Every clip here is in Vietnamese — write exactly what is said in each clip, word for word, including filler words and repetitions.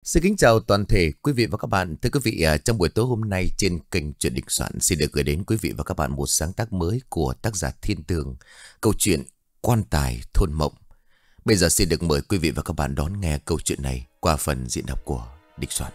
Xin kính chào toàn thể quý vị và các bạn. Thưa quý vị, trong buổi tối hôm nay trên kênh Chuyện Đình Soạn xin được gửi đến quý vị và các bạn một sáng tác mới của tác giả Thiên Tường, câu chuyện Quan Tài Thôn Mộng. Bây giờ xin được mời quý vị và các bạn đón nghe câu chuyện này qua phần diễn đọc của Đình Soạn.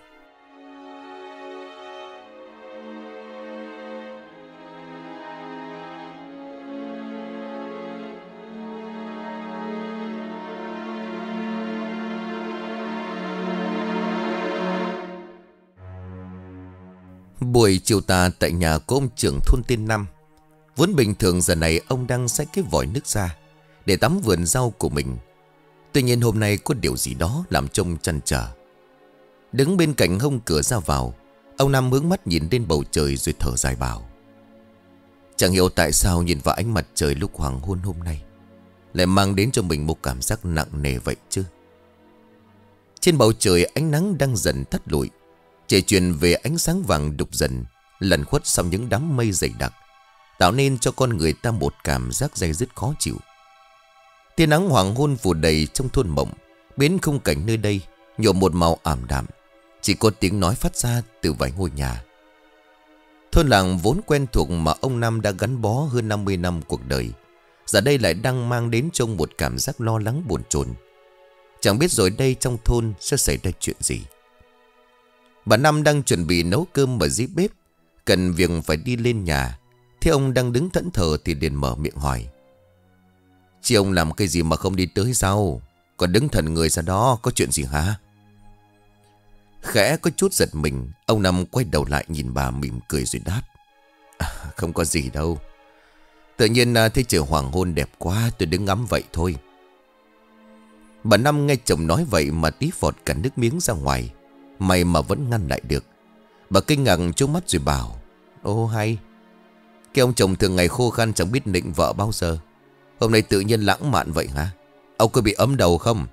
Buổi chiều tà tại nhà của ông trưởng thôn tên Năm. Vốn bình thường giờ này ông đang xách cái vòi nước ra để tắm vườn rau của mình. Tuy nhiên hôm nay có điều gì đó làm trông trăn trở. Đứng bên cạnh hông cửa ra vào, ông Năm hướng mắt nhìn lên bầu trời rồi thở dài bảo: Chẳng hiểu tại sao nhìn vào ánh mặt trời lúc hoàng hôn hôm nay lại mang đến cho mình một cảm giác nặng nề vậy chứ. Trên bầu trời ánh nắng đang dần tắt lụi, chỉ truyền về ánh sáng vàng đục dần, lẩn khuất sau những đám mây dày đặc, tạo nên cho con người ta một cảm giác day dứt khó chịu. Tia nắng hoàng hôn phủ đầy trong thôn Mộng, biến khung cảnh nơi đây nhuộm một màu ảm đạm, chỉ có tiếng nói phát ra từ vài ngôi nhà. Thôn làng vốn quen thuộc mà ông Năm đã gắn bó hơn năm mươi năm cuộc đời, giờ đây lại đang mang đến trông một cảm giác lo lắng bồn chồn. Chẳng biết rồi đây trong thôn sẽ xảy ra chuyện gì. Bà Năm đang chuẩn bị nấu cơm ở dưới bếp, cần việc phải đi lên nhà. Thế ông đang đứng thẫn thờ thì liền mở miệng hỏi: Chị ông làm cái gì mà không đi tới sao? Còn đứng thần người ra đó, có chuyện gì hả? Khẽ có chút giật mình, ông Năm quay đầu lại nhìn bà mỉm cười rồi đáp: à, Không có gì đâu. Tự nhiên thấy trời hoàng hôn đẹp quá, tôi đứng ngắm vậy thôi. Bà Năm nghe chồng nói vậy mà tí phọt cả nước miếng ra ngoài. May mà vẫn ngăn lại được. Bà kinh ngạc trố mắt rồi bảo: Ô hay, cái ông chồng thường ngày khô khan chẳng biết nịnh vợ bao giờ, hôm nay tự nhiên lãng mạn vậy hả? Ông có bị ấm đầu không?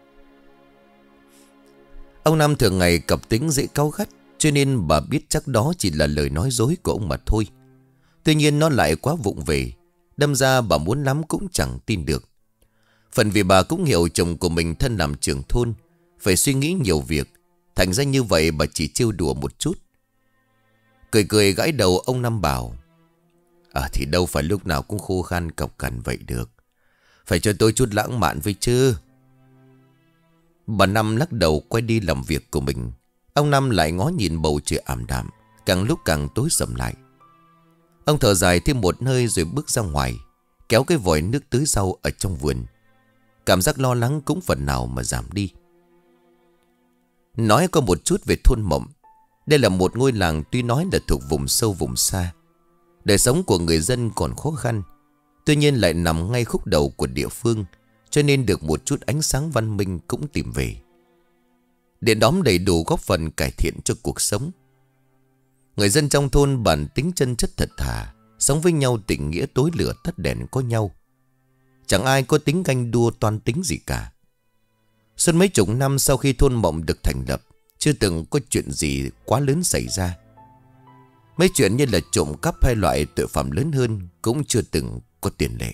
Ông Năm thường ngày cặp tính dễ cáu gắt, cho nên bà biết chắc đó chỉ là lời nói dối của ông mà thôi. Tuy nhiên nó lại quá vụng về, đâm ra bà muốn lắm cũng chẳng tin được. Phần vì bà cũng hiểu chồng của mình thân làm trưởng thôn, phải suy nghĩ nhiều việc, thành ra như vậy bà chỉ trêu đùa một chút. Cười cười gãi đầu ông Năm bảo: À thì đâu phải lúc nào cũng khô khan cọc cằn vậy được, phải cho tôi chút lãng mạn với chứ. Bà Năm lắc đầu quay đi làm việc của mình. Ông Năm lại ngó nhìn bầu trời ảm đạm, càng lúc càng tối sầm lại. Ông thở dài thêm một hơi rồi bước ra ngoài, kéo cái vòi nước tưới rau ở trong vườn. Cảm giác lo lắng cũng phần nào mà giảm đi. Nói có một chút về thôn Mộng. Đây là một ngôi làng tuy nói là thuộc vùng sâu vùng xa, đời sống của người dân còn khó khăn, tuy nhiên lại nằm ngay khúc đầu của địa phương, cho nên được một chút ánh sáng văn minh cũng tìm về. Điện đóm đầy đủ góp phần cải thiện cho cuộc sống. Người dân trong thôn bản tính chân chất thật thà, sống với nhau tình nghĩa tối lửa tắt đèn có nhau. Chẳng ai có tính ganh đua toan tính gì cả. Suốt mấy chục năm sau khi thôn Mộng được thành lập, chưa từng có chuyện gì quá lớn xảy ra. Mấy chuyện như là trộm cắp hay loại tội phạm lớn hơn cũng chưa từng có tiền lệ.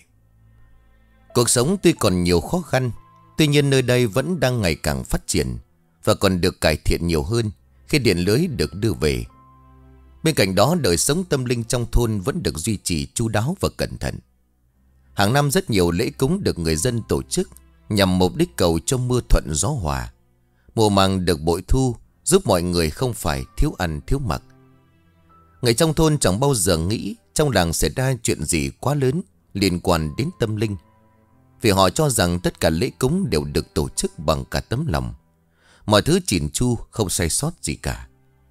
Cuộc sống tuy còn nhiều khó khăn, tuy nhiên nơi đây vẫn đang ngày càng phát triển và còn được cải thiện nhiều hơn khi điện lưới được đưa về. Bên cạnh đó, đời sống tâm linh trong thôn vẫn được duy trì chu đáo và cẩn thận. Hàng năm rất nhiều lễ cúng được người dân tổ chức nhằm mục đích cầu cho mưa thuận gió hòa, mùa màng được bội thu, giúp mọi người không phải thiếu ăn thiếu mặc. Người trong thôn chẳng bao giờ nghĩ trong làng xảy ra chuyện gì quá lớn liên quan đến tâm linh, vì họ cho rằng tất cả lễ cúng đều được tổ chức bằng cả tấm lòng, mọi thứ chỉn chu không sai sót gì cả.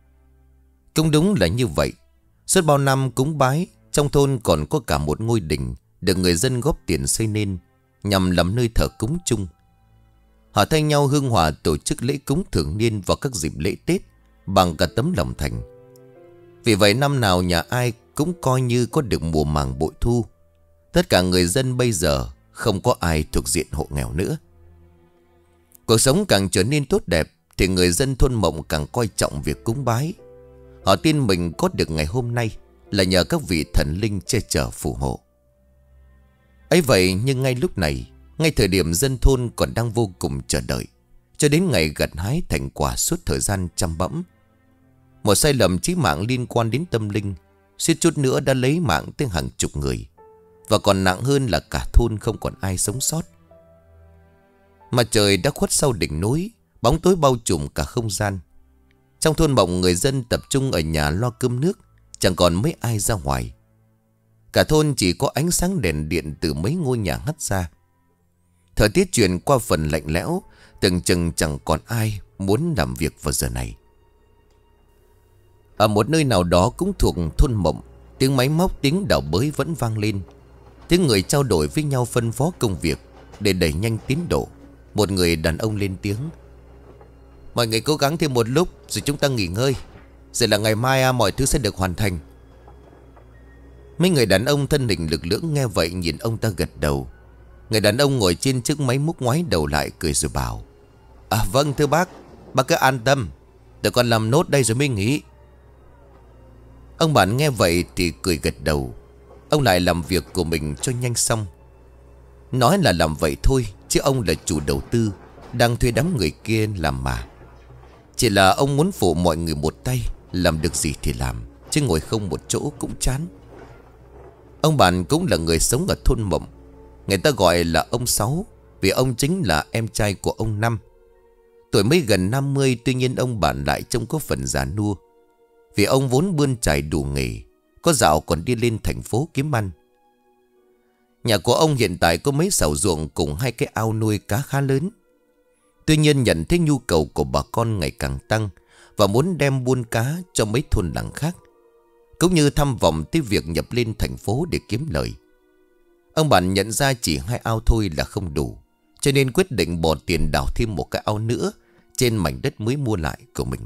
Cũng đúng là như vậy. Suốt bao năm cúng bái, trong thôn còn có cả một ngôi đình được người dân góp tiền xây nên nhằm làm nơi thờ cúng chung. Họ thay nhau hương hòa tổ chức lễ cúng thường niên vào các dịp lễ Tết bằng cả tấm lòng thành. Vì vậy năm nào nhà ai cũng coi như có được mùa màng bội thu. Tất cả người dân bây giờ không có ai thuộc diện hộ nghèo nữa. Cuộc sống càng trở nên tốt đẹp thì người dân thôn Mộng càng coi trọng việc cúng bái. Họ tin mình có được ngày hôm nay là nhờ các vị thần linh che chở phù hộ. Ấy vậy nhưng ngay lúc này, ngay thời điểm dân thôn còn đang vô cùng chờ đợi, cho đến ngày gặt hái thành quả suốt thời gian chăm bẵm. Một sai lầm chí mạng liên quan đến tâm linh suýt chút nữa đã lấy mạng tới hàng chục người. Và còn nặng hơn là cả thôn không còn ai sống sót. Mặt trời đã khuất sau đỉnh núi, bóng tối bao trùm cả không gian. Trong thôn Mộng, người dân tập trung ở nhà lo cơm nước, chẳng còn mấy ai ra ngoài. Cả thôn chỉ có ánh sáng đèn điện từ mấy ngôi nhà hắt ra. Thời tiết chuyển qua phần lạnh lẽo, tưởng chừng chẳng còn ai muốn làm việc vào giờ này. Ở một nơi nào đó cũng thuộc thôn Mộng, tiếng máy móc, tiếng đào bới vẫn vang lên. Tiếng người trao đổi với nhau phân phó công việc để đẩy nhanh tiến độ. Một người đàn ông lên tiếng: "Mọi người cố gắng thêm một lúc rồi chúng ta nghỉ ngơi. Rồi là ngày mai mọi thứ sẽ được hoàn thành." Mấy người đàn ông thân hình lực lưỡng nghe vậy nhìn ông ta gật đầu. Người đàn ông ngồi trên chiếc máy múc ngoái đầu lại cười rồi bảo: "À vâng thưa bác, bác cứ an tâm, tôi còn làm nốt đây rồi mới nghỉ." Ông bạn nghe vậy thì cười gật đầu. Ông lại làm việc của mình cho nhanh xong. Nói là làm vậy thôi, chứ ông là chủ đầu tư, đang thuê đám người kia làm mà. Chỉ là ông muốn phụ mọi người một tay, làm được gì thì làm, chứ ngồi không một chỗ cũng chán. Ông bạn cũng là người sống ở thôn Mộng. Người ta gọi là ông Sáu, vì ông chính là em trai của ông Năm. Tuổi mới gần năm mươi, tuy nhiên ông bạn lại trông có phần già nua. Vì ông vốn bươn chải đủ nghề, có dạo còn đi lên thành phố kiếm ăn. Nhà của ông hiện tại có mấy sào ruộng cùng hai cái ao nuôi cá khá lớn. Tuy nhiên nhận thấy nhu cầu của bà con ngày càng tăng và muốn đem buôn cá cho mấy thôn làng khác, cũng như tham vọng tới việc nhập lên thành phố để kiếm lời. Ông bạn nhận ra chỉ hai ao thôi là không đủ, cho nên quyết định bỏ tiền đào thêm một cái ao nữa trên mảnh đất mới mua lại của mình.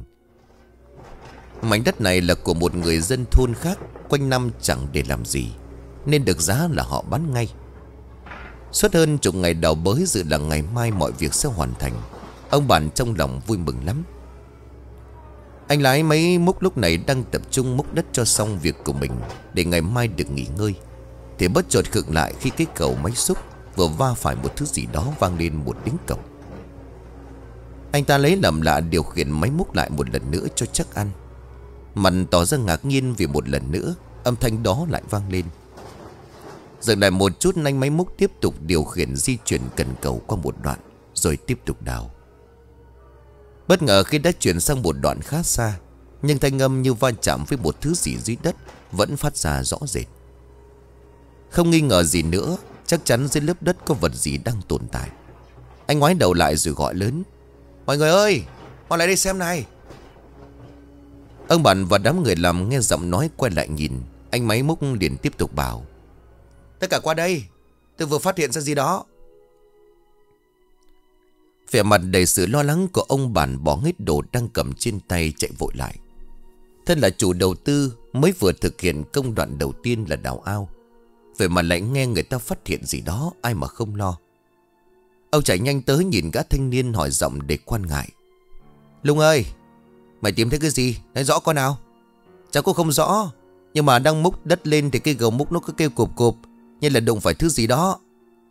Mảnh đất này là của một người dân thôn khác, quanh năm chẳng để làm gì, nên được giá là họ bán ngay. Suốt hơn chục ngày đào bới, dự là ngày mai mọi việc sẽ hoàn thành. Ông bạn trong lòng vui mừng lắm. Anh lái máy múc lúc này đang tập trung múc đất cho xong việc của mình để ngày mai được nghỉ ngơi, thì bất chợt khựng lại khi cái cầu máy xúc vừa va phải một thứ gì đó, vang lên một tiếng cộc. Anh ta lấy làm lạ điều khiển máy múc lại một lần nữa cho chắc ăn. Mặt tỏ ra ngạc nhiên vì một lần nữa âm thanh đó lại vang lên. Dừng lại một chút, anh máy múc tiếp tục điều khiển di chuyển cần cầu qua một đoạn, rồi tiếp tục đào. Bất ngờ khi đã chuyển sang một đoạn khá xa, nhưng thanh âm như va chạm với một thứ gì dưới đất vẫn phát ra rõ rệt. Không nghi ngờ gì nữa, chắc chắn dưới lớp đất có vật gì đang tồn tại. Anh ngoái đầu lại rồi gọi lớn: "Mọi người ơi, mau lại đây xem này." Ông bạn và đám người làm nghe giọng nói quay lại nhìn. Anh máy múc liền tiếp tục bảo: "Tất cả qua đây, tôi vừa phát hiện ra gì đó." Vẻ mặt đầy sự lo lắng của ông bạn bỏ hết đồ đang cầm trên tay chạy vội lại. Thân là chủ đầu tư, mới vừa thực hiện công đoạn đầu tiên là đào ao, vậy mà lại nghe người ta phát hiện gì đó, ai mà không lo. Ông chạy nhanh tới nhìn gã thanh niên, hỏi giọng để quan ngại: "Lung ơi, mày tìm thấy cái gì? Nói rõ coi nào." "Cháu cũng không rõ, nhưng mà đang múc đất lên thì cái gầu múc nó cứ kêu cộp cộp, như là đụng phải thứ gì đó."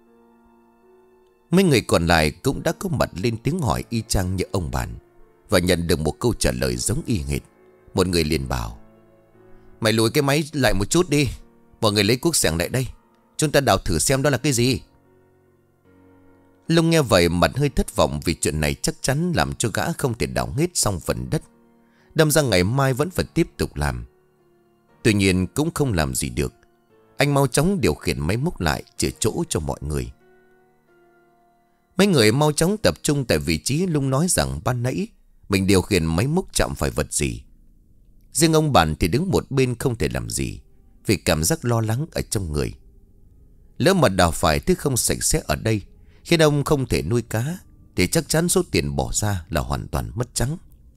Mấy người còn lại cũng đã có mặt lên tiếng hỏi y chang như ông bạn, và nhận được một câu trả lời giống y hệt. Một người liền bảo: "Mày lùi cái máy lại một chút đi, mọi người lấy cuốc xẻng lại đây, chúng ta đào thử xem đó là cái gì." Lung nghe vậy mặt hơi thất vọng, vì chuyện này chắc chắn làm cho gã không thể đào hết xong phần đất, đâm ra ngày mai vẫn phải tiếp tục làm. Tuy nhiên cũng không làm gì được. Anh mau chóng điều khiển máy múc lại, chữa chỗ cho mọi người. Mấy người mau chóng tập trung tại vị trí Lung nói rằng ban nãy mình điều khiển máy múc chạm phải vật gì. Riêng ông bạn thì đứng một bên không thể làm gì, vì cảm giác lo lắng ở trong người. Lỡ mà đào phải thứ không sạch sẽ ở đây, khiến ông không thể nuôi cá, thì chắc chắn số tiền bỏ ra là hoàn toàn mất trắng.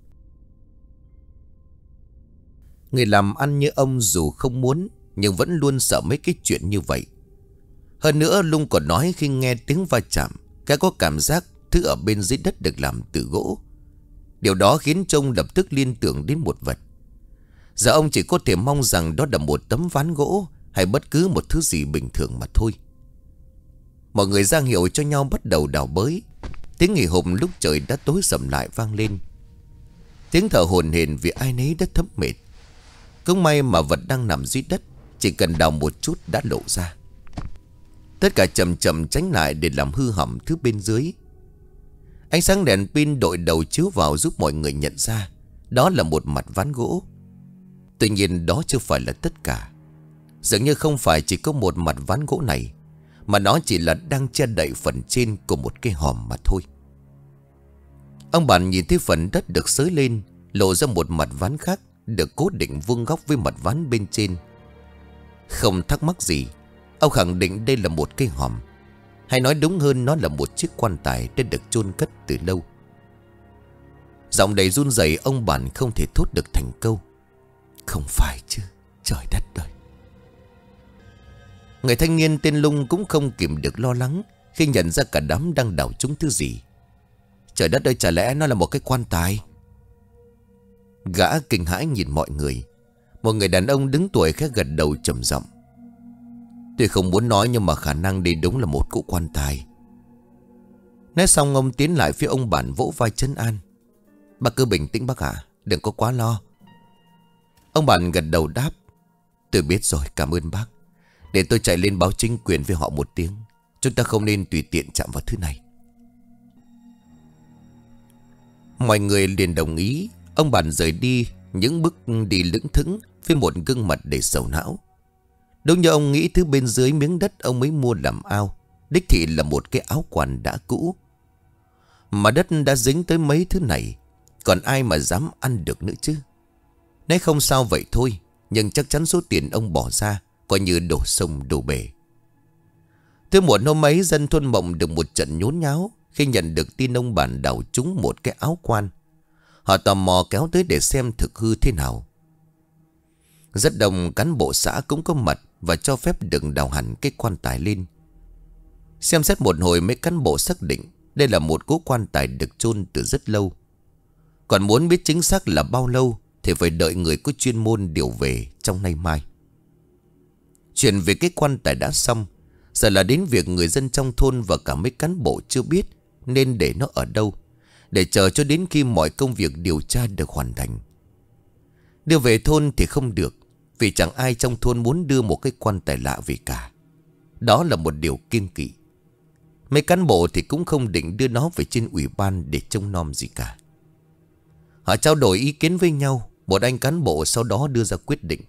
Người làm ăn như ông dù không muốn, nhưng vẫn luôn sợ mấy cái chuyện như vậy. Hơn nữa Lung còn nói khi nghe tiếng va chạm, cái có cảm giác thứ ở bên dưới đất được làm từ gỗ. Điều đó khiến cho ông lập tức liên tưởng đến một vật. Giờ ông chỉ có thể mong rằng đó là một tấm ván gỗ, hay bất cứ một thứ gì bình thường mà thôi. Mọi người ra hiệu cho nhau bắt đầu đào bới. Tiếng nghỉ hụm lúc trời đã tối sầm lại vang lên. Tiếng thở hổn hển vì ai nấy đã thấm mệt. Cũng may mà vật đang nằm dưới đất, chỉ cần đào một chút đã lộ ra. Tất cả chậm chậm tránh lại để làm hư hỏng thứ bên dưới. Ánh sáng đèn pin đội đầu chiếu vào giúp mọi người nhận ra đó là một mặt ván gỗ. Tuy nhiên đó chưa phải là tất cả. Dường như không phải chỉ có một mặt ván gỗ này, mà nó chỉ là đang che đậy phần trên của một cái hòm mà thôi. Ông bạn nhìn thấy phần đất được xới lên, lộ ra một mặt ván khác được cố định vuông góc với mặt ván bên trên. Không thắc mắc gì, ông khẳng định đây là một cái hòm, hay nói đúng hơn nó là một chiếc quan tài đã được chôn cất từ lâu. Giọng đầy run rẩy, ông bạn không thể thốt được thành câu: "Không phải chứ, trời đất ơi!" Người thanh niên tên Lung cũng không kìm được lo lắng khi nhận ra cả đám đang đào trúng thứ gì. Trời đất ơi, chả lẽ nó là một cái quan tài? Gã kinh hãi nhìn mọi người. Một người đàn ông đứng tuổi khẽ gật đầu trầm giọng: "Tôi không muốn nói, nhưng mà khả năng đây đúng là một cụ quan tài." Nói xong ông tiến lại phía ông bạn vỗ vai trấn an: "Bác cứ bình tĩnh bác ạ, đừng có quá lo." Ông bạn gật đầu đáp: "Tôi biết rồi, cảm ơn bác. Để tôi chạy lên báo chính quyền với họ một tiếng. Chúng ta không nên tùy tiện chạm vào thứ này." Mọi người liền đồng ý. Ông bạn rời đi, những bước đi lững thững với một gương mặt đầy sầu não. Đúng như ông nghĩ, thứ bên dưới miếng đất ông mới mua làm ao đích thị là một cái áo quan đã cũ. Mà đất đã dính tới mấy thứ này, còn ai mà dám ăn được nữa chứ? Nếu không sao vậy thôi, nhưng chắc chắn số tiền ông bỏ ra coi như đổ sông đổ bể. Tới muộn hôm ấy, dân thôn Mộng được một trận nhốn nháo khi nhận được tin ông bạn đào trúng một cái áo quan. Họ tò mò kéo tới để xem thực hư thế nào. Rất đông cán bộ xã cũng có mặt và cho phép được đào hẳn cái quan tài lên. Xem xét một hồi, mấy cán bộ xác định đây là một cố quan tài được chôn từ rất lâu. Còn muốn biết chính xác là bao lâu thì phải đợi người có chuyên môn điều về trong nay mai. Chuyện về cái quan tài đã xong, giờ là đến việc người dân trong thôn và cả mấy cán bộ chưa biết nên để nó ở đâu, để chờ cho đến khi mọi công việc điều tra được hoàn thành. Đưa về thôn thì không được, vì chẳng ai trong thôn muốn đưa một cái quan tài lạ về cả. Đó là một điều kiêng kỵ. Mấy cán bộ thì cũng không định đưa nó về trên ủy ban để trông nom gì cả. Họ trao đổi ý kiến với nhau. Một anh cán bộ sau đó đưa ra quyết định: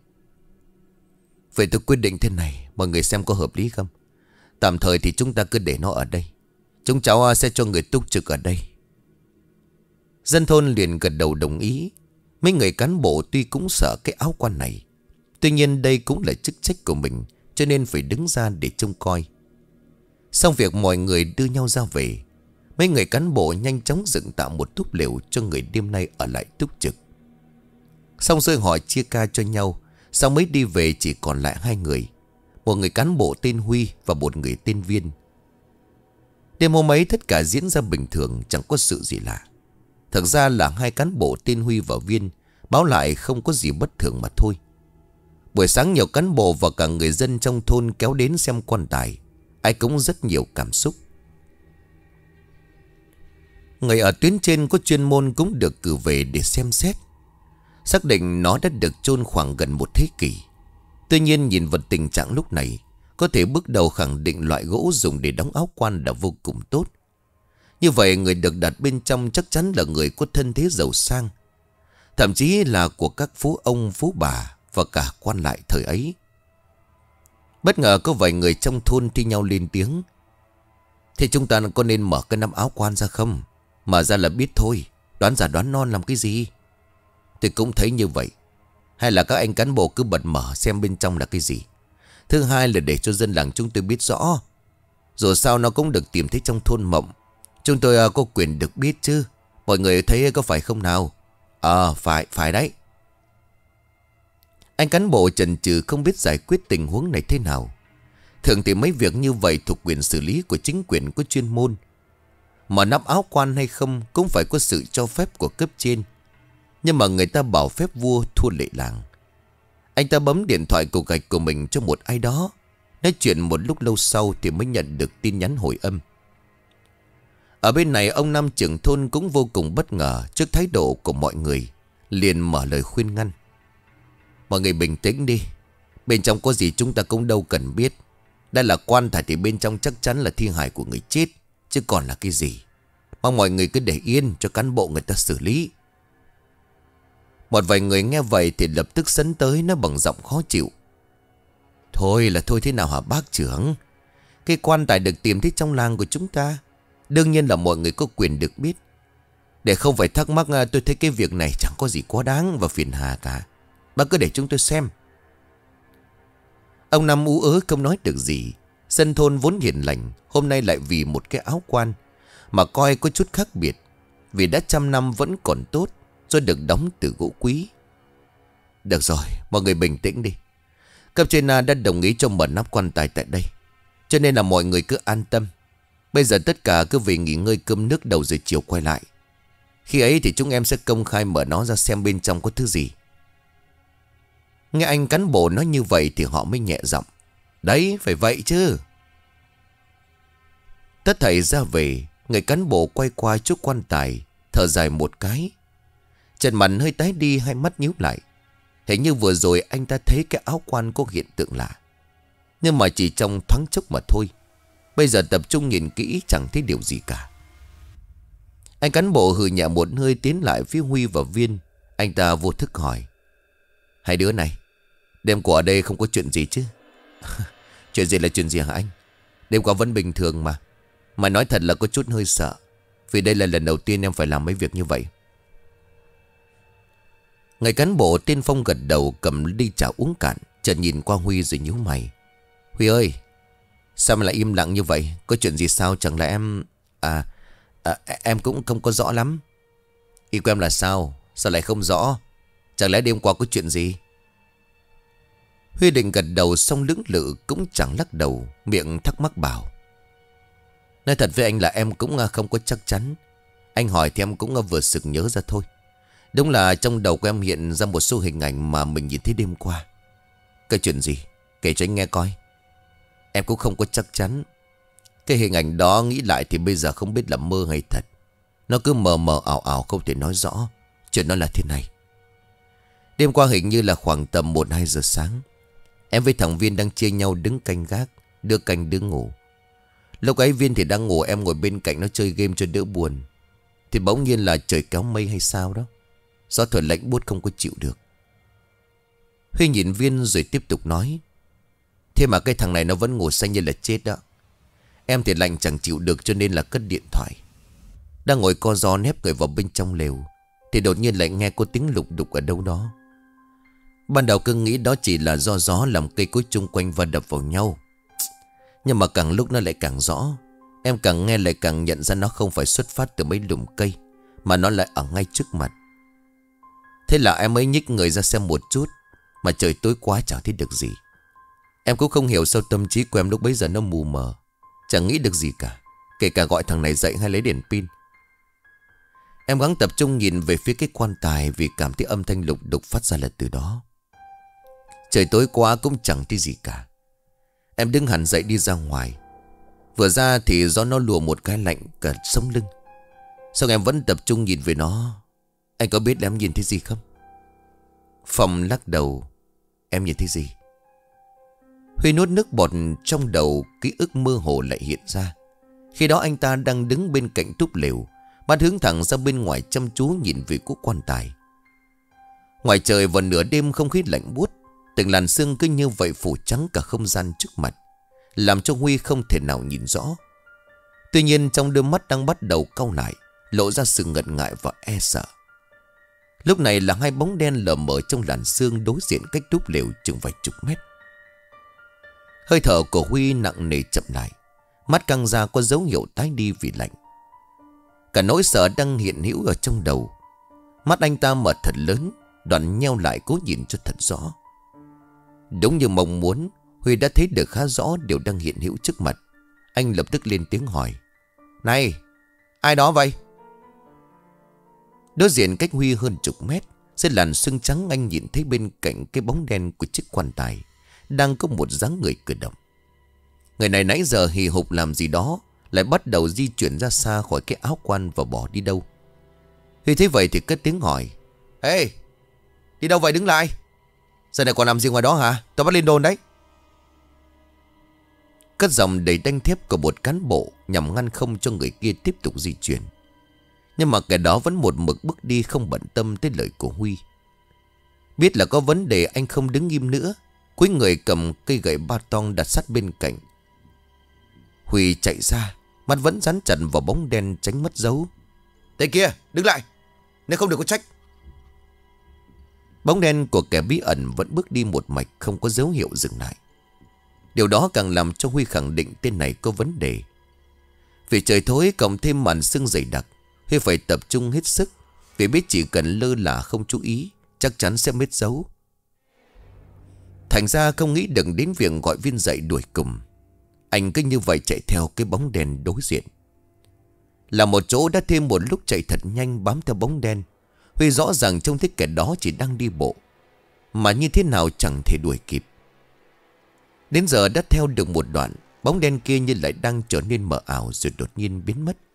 "Vậy tôi quyết định thế này, mọi người xem có hợp lý không? Tạm thời thì chúng ta cứ để nó ở đây. Chúng cháu sẽ cho người túc trực ở đây." Dân thôn liền gật đầu đồng ý. Mấy người cán bộ tuy cũng sợ cái áo quan này, tuy nhiên đây cũng là chức trách của mình, cho nên phải đứng ra để trông coi. Xong việc mọi người đưa nhau ra về. Mấy người cán bộ nhanh chóng dựng tạo một túp lều cho người đêm nay ở lại túc trực. Xong rồi họ chia ca cho nhau. Sau mới đi về chỉ còn lại hai người, một người cán bộ tên Huy và một người tên Viên. Đêm hôm ấy tất cả diễn ra bình thường, chẳng có sự gì lạ. Thực ra là hai cán bộ tên Huy và Viên báo lại không có gì bất thường mà thôi. Buổi sáng nhiều cán bộ và cả người dân trong thôn kéo đến xem quan tài. Ai cũng rất nhiều cảm xúc. Người ở tuyến trên có chuyên môn cũng được cử về để xem xét. Xác định nó đã được chôn khoảng gần một thế kỷ. Tuy nhiên nhìn vào tình trạng lúc này, có thể bước đầu khẳng định loại gỗ dùng để đóng áo quan là vô cùng tốt. Như vậy người được đặt bên trong chắc chắn là người có thân thế giàu sang, thậm chí là của các phú ông phú bà và cả quan lại thời ấy. Bất ngờ có vài người trong thôn thi nhau lên tiếng: "Thế chúng ta có nên mở cái nắp áo quan ra không? Mở ra là biết thôi, đoán giả đoán non làm cái gì?" Tôi cũng thấy như vậy. Hay là các anh cán bộ cứ bật mở xem bên trong là cái gì. Thứ hai là để cho dân làng chúng tôi biết rõ. Dù sao nó cũng được tìm thấy trong thôn Mộng. Chúng tôi có quyền được biết chứ. Mọi người thấy có phải không nào? Ờ à, phải, phải đấy. Anh cán bộ chần chừ không biết giải quyết tình huống này thế nào. Thường thì mấy việc như vậy thuộc quyền xử lý của chính quyền có chuyên môn. Mở nắp áo quan hay không cũng phải có sự cho phép của cấp trên. Nhưng mà người ta bảo phép vua thua lệ làng. Anh ta bấm điện thoại cục gạch của mình cho một ai đó. Nói chuyện một lúc lâu sau thì mới nhận được tin nhắn hồi âm. Ở bên này ông Năm trưởng thôn cũng vô cùng bất ngờ trước thái độ của mọi người, liền mở lời khuyên ngăn. Mọi người bình tĩnh đi. Bên trong có gì chúng ta cũng đâu cần biết. Đây là quan tài thì bên trong chắc chắn là thi hài của người chết, chứ còn là cái gì. Mong mọi người cứ để yên cho cán bộ người ta xử lý. Một vài người nghe vậy thì lập tức sấn tới nói bằng giọng khó chịu. Thôi là thôi thế nào hả bác trưởng? Cái quan tài được tìm thấy trong làng của chúng ta, đương nhiên là mọi người có quyền được biết. Để không phải thắc mắc, tôi thấy cái việc này chẳng có gì quá đáng và phiền hà cả. Bác cứ để chúng tôi xem. Ông Năm ú ớ không nói được gì. Dân thôn vốn hiền lành, hôm nay lại vì một cái áo quan mà coi có chút khác biệt. Vì đã trăm năm vẫn còn tốt, rồi được đóng từ gỗ quý. Được rồi, mọi người bình tĩnh đi. Cấp trên đã đồng ý cho mở nắp quan tài tại đây, cho nên là mọi người cứ an tâm. Bây giờ tất cả cứ về nghỉ ngơi cơm nước đầu rồi chiều quay lại. Khi ấy thì chúng em sẽ công khai mở nó ra xem bên trong có thứ gì. Nghe anh cán bộ nói như vậy thì họ mới nhẹ giọng. Đấy, phải vậy chứ. Tất thảy ra về, người cán bộ quay qua trước quan tài, thở dài một cái. Trần mặt hơi tái đi, hai mắt nhíu lại. Hình như vừa rồi anh ta thấy cái áo quan có hiện tượng lạ. Nhưng mà chỉ trong thoáng chốc mà thôi. Bây giờ tập trung nhìn kỹ chẳng thấy điều gì cả. Anh cán bộ hừ nhẹ một hơi tiến lại phía Huy và Viên. Anh ta vô thức hỏi. Hai đứa này, đêm qua ở đây không có chuyện gì chứ? Chuyện gì là chuyện gì hả anh? Đêm qua vẫn bình thường mà. Mà nói thật là có chút hơi sợ, vì đây là lần đầu tiên em phải làm mấy việc như vậy. Người cán bộ tên Phong gật đầu, cầm ly trà uống cạn, chợt nhìn qua Huy rồi nhíu mày. Huy ơi, sao mà lại im lặng như vậy? Có chuyện gì sao? Chẳng lẽ em... À, à em cũng không có rõ lắm. Ý của em là sao? Sao lại không rõ? Chẳng lẽ đêm qua có chuyện gì? Huy định gật đầu xong lưỡng lự cũng chẳng lắc đầu, miệng thắc mắc bảo. Nói thật với anh là em cũng không có chắc chắn. Anh hỏi thì em cũng vừa sực nhớ ra thôi. Đúng là trong đầu của em hiện ra một số hình ảnh mà mình nhìn thấy đêm qua. Cái chuyện gì? Kể cho anh nghe coi. Em cũng không có chắc chắn. Cái hình ảnh đó nghĩ lại thì bây giờ không biết là mơ hay thật. Nó cứ mờ mờ ảo ảo không thể nói rõ. Chuyện nó là thế này. Đêm qua hình như là khoảng tầm một hai giờ sáng, em với thằng Viên đang chia nhau đứng canh gác, đưa canh đứng ngủ. Lúc ấy Viên thì đang ngủ, em ngồi bên cạnh nó chơi game cho đỡ buồn. Thì bỗng nhiên là trời kéo mây hay sao đó. Gió thổi lạnh buốt không có chịu được. Huy nhìn Viên rồi tiếp tục nói. Thế mà cái thằng này nó vẫn ngủ say như là chết đó. Em thì lạnh chẳng chịu được cho nên là cất điện thoại. Đang ngồi co ro nép người vào bên trong lều, thì đột nhiên lại nghe có tiếng lục đục ở đâu đó. Ban đầu cứ nghĩ đó chỉ là do gió làm cây cối chung quanh va đập vào nhau. Nhưng mà càng lúc nó lại càng rõ. Em càng nghe lại càng nhận ra nó không phải xuất phát từ mấy lùm cây, mà nó lại ở ngay trước mặt. Thế là em mới nhích người ra xem một chút, mà trời tối quá chẳng thấy được gì. Em cũng không hiểu sao tâm trí của em lúc bấy giờ nó mù mờ, chẳng nghĩ được gì cả, kể cả gọi thằng này dậy hay lấy đèn pin. Em gắng tập trung nhìn về phía cái quan tài, vì cảm thấy âm thanh lục đục phát ra là từ đó. Trời tối quá cũng chẳng thấy gì cả. Em đứng hẳn dậy đi ra ngoài. Vừa ra thì gió nó lùa một cái lạnh cả sống lưng. Xong em vẫn tập trung nhìn về nó. Anh có biết là em nhìn thấy gì không? Phong lắc đầu. Em nhìn thấy gì? Huy nuốt nước bọt, trong đầu ký ức mơ hồ lại hiện ra. Khi đó anh ta đang đứng bên cạnh túp lều, mắt hướng thẳng ra bên ngoài chăm chú nhìn về cỗ quan tài. Ngoài trời vào nửa đêm không khí lạnh buốt, từng làn sương cứ như vậy phủ trắng cả không gian trước mặt, làm cho Huy không thể nào nhìn rõ. Tuy nhiên trong đôi mắt đang bắt đầu cau lại, lộ ra sự ngần ngại và e sợ. Lúc này là hai bóng đen lờ mờ trong làn sương đối diện cách túp lều chừng vài chục mét. Hơi thở của Huy nặng nề chậm lại, mắt căng ra có dấu hiệu tái đi vì lạnh. Cả nỗi sợ đang hiện hữu ở trong đầu. Mắt anh ta mở thật lớn, đoạn nheo lại cố nhìn cho thật rõ. Đúng như mong muốn, Huy đã thấy được khá rõ điều đang hiện hữu trước mặt. Anh lập tức lên tiếng hỏi. Này, ai đó vậy? Đối diện cách Huy hơn chục mét, dưới làn sương trắng, anh nhìn thấy bên cạnh cái bóng đen của chiếc quan tài đang có một dáng người cử động. Người này nãy giờ hì hục làm gì đó, lại bắt đầu di chuyển ra xa khỏi cái áo quan và bỏ đi đâu. Huy thấy vậy thì cất tiếng hỏi: Ê, đi đâu vậy, đứng lại. Giờ này còn làm gì ngoài đó hả? Tao bắt lên đồn đấy. Cất giọng đầy đanh thép của một cán bộ nhằm ngăn không cho người kia tiếp tục di chuyển. Nhưng mà kẻ đó vẫn một mực bước đi, không bận tâm tới lời của Huy. Biết là có vấn đề, anh không đứng im nữa, cúi người cầm cây gậy ba tong đặt sát bên cạnh. Huy chạy ra, mắt vẫn dán chặt vào bóng đen tránh mất dấu. Tay kia, đứng lại, nếu không được có trách. Bóng đen của kẻ bí ẩn vẫn bước đi một mạch, không có dấu hiệu dừng lại. Điều đó càng làm cho Huy khẳng định tên này có vấn đề. Vì trời thối cộng thêm màn sương dày đặc, Huy phải tập trung hết sức, vì biết chỉ cần lơ là không chú ý chắc chắn sẽ mất dấu. Thành ra không nghĩ đừng đến việc gọi Viên dậy đuổi cùng. Anh cứ như vậy chạy theo cái bóng đen đối diện. Là một chỗ đã thêm một lúc chạy thật nhanh bám theo bóng đen, Huy rõ ràng trông thấy kẻ đó chỉ đang đi bộ, mà như thế nào chẳng thể đuổi kịp. Đến giờ đã theo được một đoạn, bóng đen kia như lại đang trở nên mờ ảo rồi đột nhiên biến mất.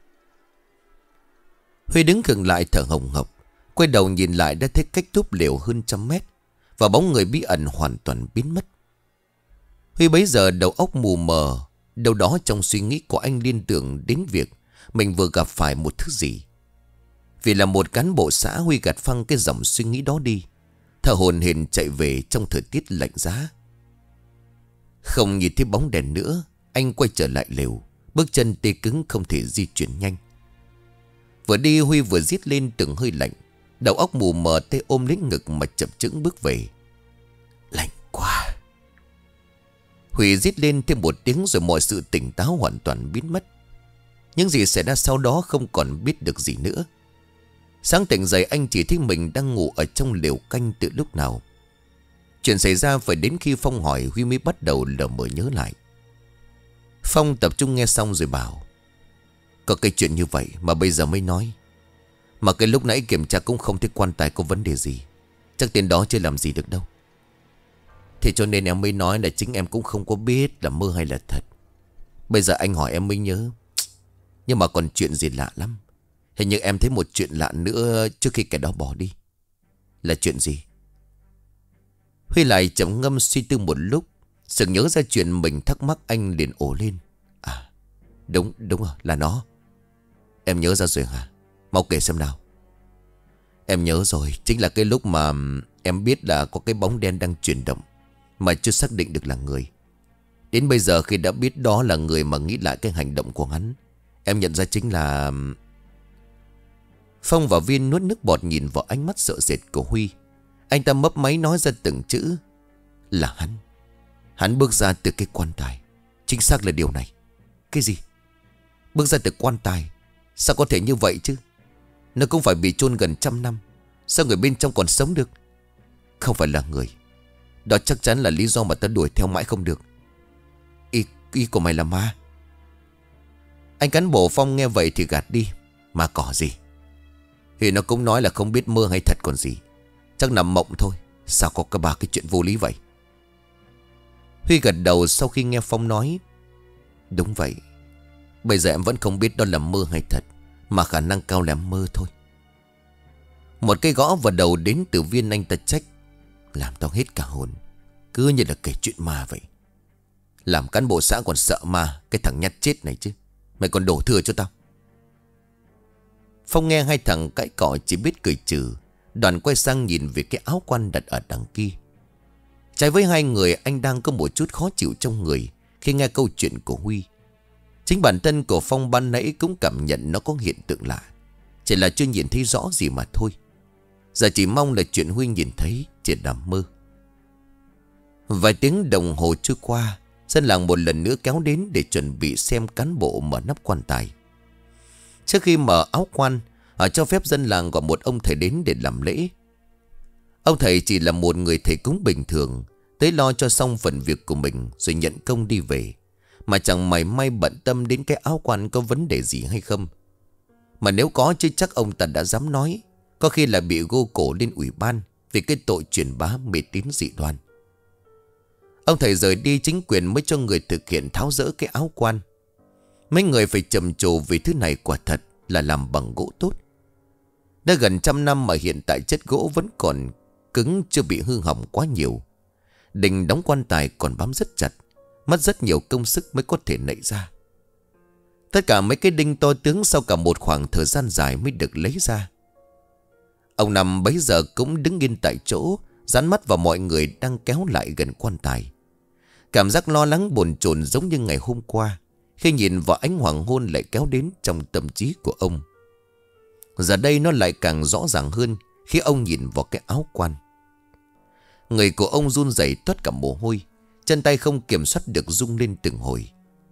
Huy đứng khựng lại thở hồng hộc, quay đầu nhìn lại đã thấy cách túp lều hơn trăm mét, và bóng người bí ẩn hoàn toàn biến mất. Huy bấy giờ đầu óc mù mờ, đâu đó trong suy nghĩ của anh liên tưởng đến việc mình vừa gặp phải một thứ gì. Vì là một cán bộ xã, Huy gạt phăng cái dòng suy nghĩ đó đi, thở hổn hển chạy về trong thời tiết lạnh giá. Không nhìn thấy bóng đèn nữa, anh quay trở lại lều, bước chân tê cứng không thể di chuyển nhanh. Vừa đi Huy vừa rít lên từng hơi lạnh, đầu óc mù mờ, tay ôm lấy ngực mà chập chững bước về. Lạnh quá. Huy rít lên thêm một tiếng rồi mọi sự tỉnh táo hoàn toàn biến mất. Những gì xảy ra sau đó không còn biết được gì nữa. Sáng tỉnh dậy anh chỉ thấy mình đang ngủ ở trong lều canh từ lúc nào. Chuyện xảy ra phải đến khi Phong hỏi Huy mới bắt đầu lờ mờ nhớ lại. Phong tập trung nghe xong rồi bảo: Có cái chuyện như vậy mà bây giờ mới nói. Mà cái lúc nãy kiểm tra cũng không thấy quan tài có vấn đề gì. Chắc tên đó chưa làm gì được đâu. Thế cho nên em mới nói là chính em cũng không có biết là mơ hay là thật. Bây giờ anh hỏi em mới nhớ. Nhưng mà còn chuyện gì lạ lắm. Hình như em thấy một chuyện lạ nữa trước khi kẻ đó bỏ đi. Là chuyện gì? Huy lại trầm ngâm suy tư một lúc, sực nhớ ra chuyện mình thắc mắc, anh liền ồ lên. À đúng đúng rồi, là nó. Em nhớ ra rồi hả? Mau kể xem nào. Em nhớ rồi, chính là cái lúc mà em biết là có cái bóng đen đang chuyển động, mà chưa xác định được là người. Đến bây giờ khi đã biết đó là người mà nghĩ lại cái hành động của hắn, em nhận ra chính là... Phong và Viên nuốt nước bọt nhìn vào ánh mắt sợ sệt của Huy. Anh ta mấp máy nói ra từng chữ. Là hắn. Hắn bước ra từ cái quan tài. Chính xác là điều này. Cái gì? Bước ra từ quan tài? Sao có thể như vậy chứ? Nó cũng phải bị chôn gần trăm năm. Sao người bên trong còn sống được? Không phải là người. Đó chắc chắn là lý do mà ta đuổi theo mãi không được. Ý, ý của mày là ma? Anh cán bộ Phong nghe vậy thì gạt đi. Ma cỏ gì? Thì nó cũng nói là không biết mơ hay thật còn gì. Chắc nằm mộng thôi. Sao có cả ba cái chuyện vô lý vậy? Huy gật đầu sau khi nghe Phong nói. Đúng vậy. Bây giờ em vẫn không biết đó là mơ hay thật, mà khả năng cao là em mơ thôi. Một cây gõ vào đầu đến từ Viên, anh ta trách. Làm tao hết cả hồn. Cứ như là kể chuyện ma vậy. Làm cán bộ xã còn sợ ma, cái thằng nhát chết này chứ. Mày còn đổ thừa cho tao. Phong nghe hai thằng cãi cọ chỉ biết cười trừ. Đoàn quay sang nhìn về cái áo quan đặt ở đằng kia. Trái với hai người, anh đang có một chút khó chịu trong người khi nghe câu chuyện của Huy. Chính bản thân của Phong ban nãy cũng cảm nhận nó có hiện tượng lạ, chỉ là chưa nhìn thấy rõ gì mà thôi. Giờ chỉ mong là chuyện Huy nhìn thấy chỉ là mơ. Vài tiếng đồng hồ trôi qua, dân làng một lần nữa kéo đến để chuẩn bị xem cán bộ mở nắp quan tài. Trước khi mở áo quan, họ cho phép dân làng gọi một ông thầy đến để làm lễ. Ông thầy chỉ là một người thầy cúng bình thường, tới lo cho xong phần việc của mình rồi nhận công đi về, mà chẳng mảy may bận tâm đến cái áo quan có vấn đề gì hay không. Mà nếu có chứ chắc ông ta đã dám nói, có khi là bị gô cổ lên ủy ban vì cái tội truyền bá mê tín dị đoan. Ông thầy rời đi, chính quyền mới cho người thực hiện tháo dỡ cái áo quan. Mấy người phải trầm trồ vì thứ này quả thật là làm bằng gỗ tốt. Đã gần trăm năm mà hiện tại chất gỗ vẫn còn cứng, chưa bị hư hỏng quá nhiều. Đình đóng quan tài còn bám rất chặt, mất rất nhiều công sức mới có thể nảy ra. Tất cả mấy cái đinh to tướng sau cả một khoảng thời gian dài mới được lấy ra. Ông Năm bấy giờ cũng đứng yên tại chỗ, dán mắt vào mọi người đang kéo lại gần quan tài. Cảm giác lo lắng bồn chồn giống như ngày hôm qua, khi nhìn vào ánh hoàng hôn lại kéo đến trong tâm trí của ông. Giờ đây nó lại càng rõ ràng hơn khi ông nhìn vào cái áo quan. Người của ông run rẩy toát cả mồ hôi, chân tay không kiểm soát được rung lên từng hồi.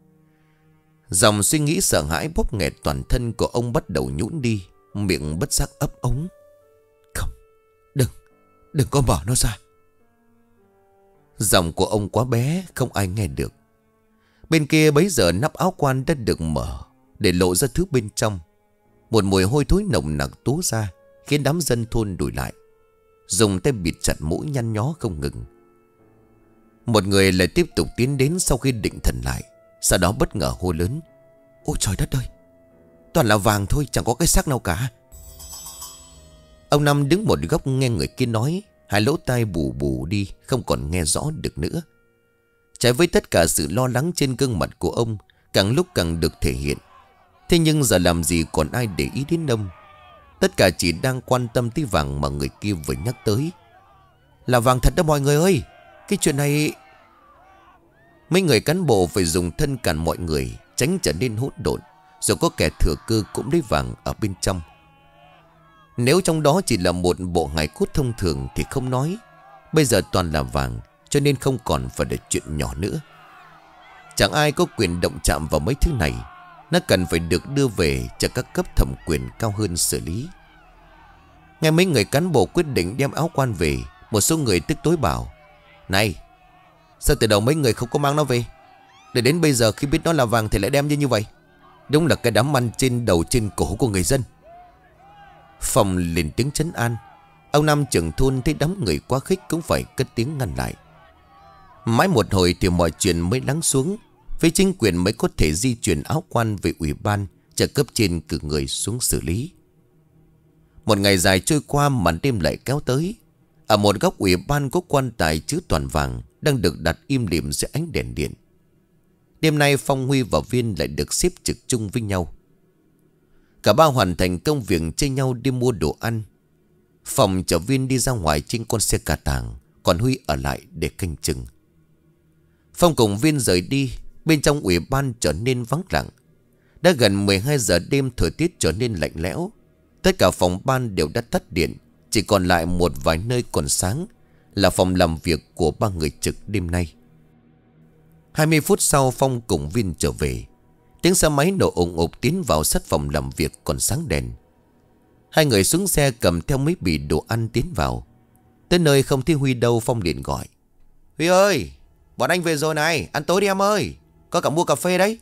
Dòng suy nghĩ sợ hãi bóp nghẹt toàn thân của ông bắt đầu nhũn đi, miệng bất giác ấp ống. Không, đừng, đừng có bỏ nó ra. Giọng của ông quá bé, không ai nghe được. Bên kia bấy giờ nắp áo quan đã được mở, để lộ ra thứ bên trong. Một mùi hôi thối nồng nặc túa ra, khiến đám dân thôn lùi lại, dùng tay bịt chặt mũi nhăn nhó không ngừng. Một người lại tiếp tục tiến đến sau khi định thần lại, sau đó bất ngờ hô lớn: Ôi trời đất ơi, toàn là vàng thôi, chẳng có cái xác nào cả. Ông Năm đứng một góc nghe người kia nói, hai lỗ tai bù bù đi, không còn nghe rõ được nữa. Trái với tất cả sự lo lắng trên gương mặt của ông, càng lúc càng được thể hiện. Thế nhưng giờ làm gì còn ai để ý đến ông. Tất cả chỉ đang quan tâm tới vàng mà người kia vừa nhắc tới. Là vàng thật đó mọi người ơi, cái chuyện này... Mấy người cán bộ phải dùng thân cản mọi người, tránh trở nên hỗn độn, rồi có kẻ thừa cơ cũng lấy vàng ở bên trong. Nếu trong đó chỉ là một bộ hài cốt thông thường thì không nói. Bây giờ toàn là vàng, cho nên không còn phải là chuyện nhỏ nữa. Chẳng ai có quyền động chạm vào mấy thứ này. Nó cần phải được đưa về cho các cấp thẩm quyền cao hơn xử lý. Nghe mấy người cán bộ quyết định đem áo quan về, một số người tức tối bảo: Này, sao từ đầu mấy người không có mang nó về, để đến bây giờ khi biết nó là vàng thì lại đem như như vậy? Đúng là cái đám ăn trên đầu trên cổ của người dân. Phòng lên tiếng trấn an. Ông Năm trưởng thôn thấy đám người quá khích cũng phải cất tiếng ngăn lại. Mãi một hồi thì mọi chuyện mới lắng xuống. Phía chính quyền mới có thể di chuyển áo quan về ủy ban, cho cấp trên cử người xuống xử lý. Một ngày dài trôi qua, màn đêm lại kéo tới. Ở một góc ủy ban có quan tài chứa toàn vàng đang được đặt im lìm dưới ánh đèn điện. Đêm nay Phong, Huy và Viên lại được xếp trực chung với nhau. Cả ba hoàn thành công việc chia nhau đi mua đồ ăn. Phong chở Viên đi ra ngoài trên con xe cà tàng, còn Huy ở lại để canh chừng. Phong cùng Viên rời đi. Bên trong ủy ban trở nên vắng lặng. Đã gần mười hai giờ đêm, thời tiết trở nên lạnh lẽo. Tất cả phòng ban đều đã tắt điện, chỉ còn lại một vài nơi còn sáng, là phòng làm việc của ba người trực đêm nay. Hai mươi phút sau, Phong cùng Viên trở về. Tiếng xe máy nổ ùng ục tiến vào sát phòng làm việc còn sáng đèn. Hai người xuống xe cầm theo mấy bì đồ ăn tiến vào. Tới nơi không thấy Huy đâu, Phong liền gọi: Huy ơi, bọn anh về rồi này, ăn tối đi em ơi, có cả mua cà phê đấy.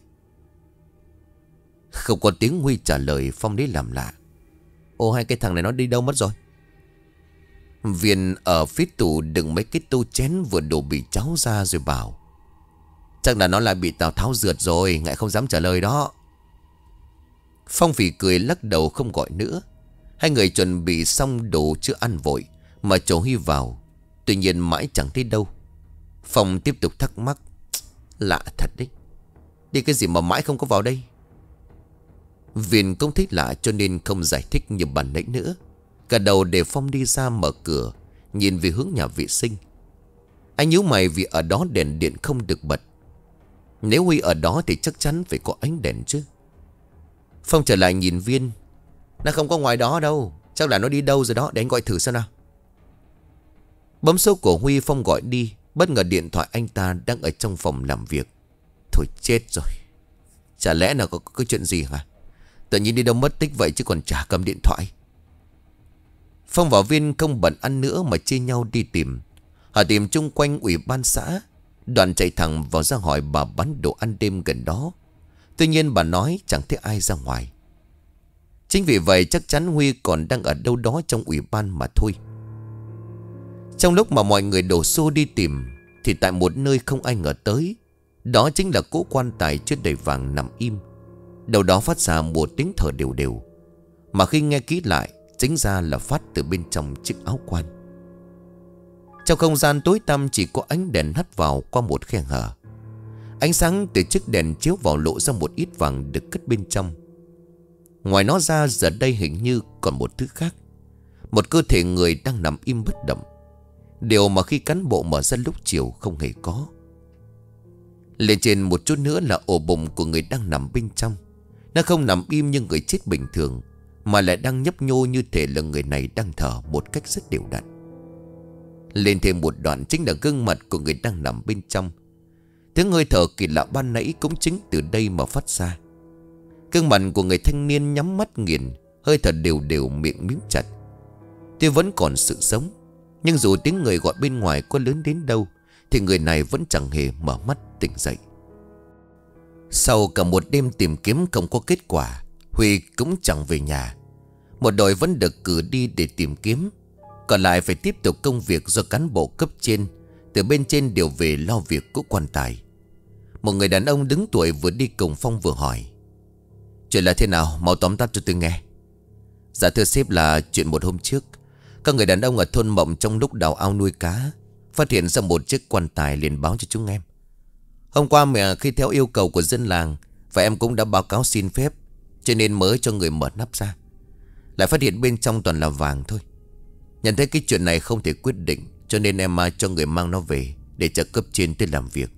Không có tiếng Huy trả lời, Phong lấy làm lạ: Ô, hai cái thằng này nó đi đâu mất rồi? Viên ở phía tủ đựng mấy cái tô chén vừa đổ bì cháo ra rồi bảo: Chắc là nó lại bị Tào Tháo rượt rồi, ngại không dám trả lời đó. Phong phì cười lắc đầu không gọi nữa. Hai người chuẩn bị xong đồ chưa ăn vội mà chỗ Huy vào. Tuy nhiên mãi chẳng thấy đâu. Phong tiếp tục thắc mắc: Lạ thật đấy, đi cái gì mà mãi không có vào đây? Viên cũng thích lạ cho nên không giải thích như bản nãy nữa. Cả đầu để Phong đi ra mở cửa, nhìn về hướng nhà vệ sinh. Anh nhíu mày vì ở đó đèn điện không được bật. Nếu Huy ở đó thì chắc chắn phải có ánh đèn chứ. Phong trở lại nhìn Viên: Nó không có ngoài đó đâu, chắc là nó đi đâu rồi đó, để anh gọi thử xem nào. Bấm số của Huy, Phong gọi đi. Bất ngờ điện thoại anh ta đang ở trong phòng làm việc. Thôi chết rồi, chả lẽ nào có, có cái chuyện gì hả? Tự nhiên đi đâu mất tích vậy chứ còn chả cầm điện thoại. Phong và Viên không bận ăn nữa mà chia nhau đi tìm. Họ tìm chung quanh ủy ban xã. Đoàn chạy thẳng vào ra hỏi bà bán đồ ăn đêm gần đó. Tuy nhiên bà nói chẳng thấy ai ra ngoài. Chính vì vậy chắc chắn Huy còn đang ở đâu đó trong ủy ban mà thôi. Trong lúc mà mọi người đổ xô đi tìm, thì tại một nơi không ai ngờ tới, đó chính là cỗ quan tài chứa đầy vàng nằm im. Đầu đó phát ra một tiếng thở đều đều, mà khi nghe kỹ lại chính ra là phát từ bên trong chiếc áo quan. Trong không gian tối tăm chỉ có ánh đèn hắt vào qua một khe hở. Ánh sáng từ chiếc đèn chiếu vào lộ ra một ít vàng được cất bên trong. Ngoài nó ra giờ đây hình như còn một thứ khác. Một cơ thể người đang nằm im bất động, điều mà khi cán bộ mở ra lúc chiều không hề có. Lên trên một chút nữa là ổ bụng của người đang nằm bên trong. Nó không nằm im như người chết bình thường, mà lại đang nhấp nhô như thể là người này đang thở một cách rất đều đặn. Lên thêm một đoạn chính là gương mặt của người đang nằm bên trong. Tiếng hơi thở kỳ lạ ban nãy cũng chính từ đây mà phát ra. Gương mặt của người thanh niên nhắm mắt nghiền, hơi thở đều đều, miệng mím chặt. Tuy vẫn còn sự sống, nhưng dù tiếng người gọi bên ngoài có lớn đến đâu thì người này vẫn chẳng hề mở mắt tỉnh dậy. Sau cả một đêm tìm kiếm không có kết quả, Huy cũng chẳng về nhà. Một đội vẫn được cử đi để tìm kiếm, còn lại phải tiếp tục công việc do cán bộ cấp trên từ bên trên điều về lo việc của quan tài. Một người đàn ông đứng tuổi vừa đi cùng Phong vừa hỏi: "Chuyện là thế nào? Mau tóm tắt cho tôi nghe." "Dạ thưa sếp, là chuyện một hôm trước, các người đàn ông ở thôn Mộng trong lúc đào ao nuôi cá phát hiện ra một chiếc quan tài, liền báo cho chúng em. Hôm qua mẹ khi theo yêu cầu của dân làng và em cũng đã báo cáo xin phép, cho nên mới cho người mở nắp ra, lại phát hiện bên trong toàn là vàng thôi. Nhận thấy cái chuyện này không thể quyết định, cho nên em cho người mang nó về để cho cấp trên tới làm việc."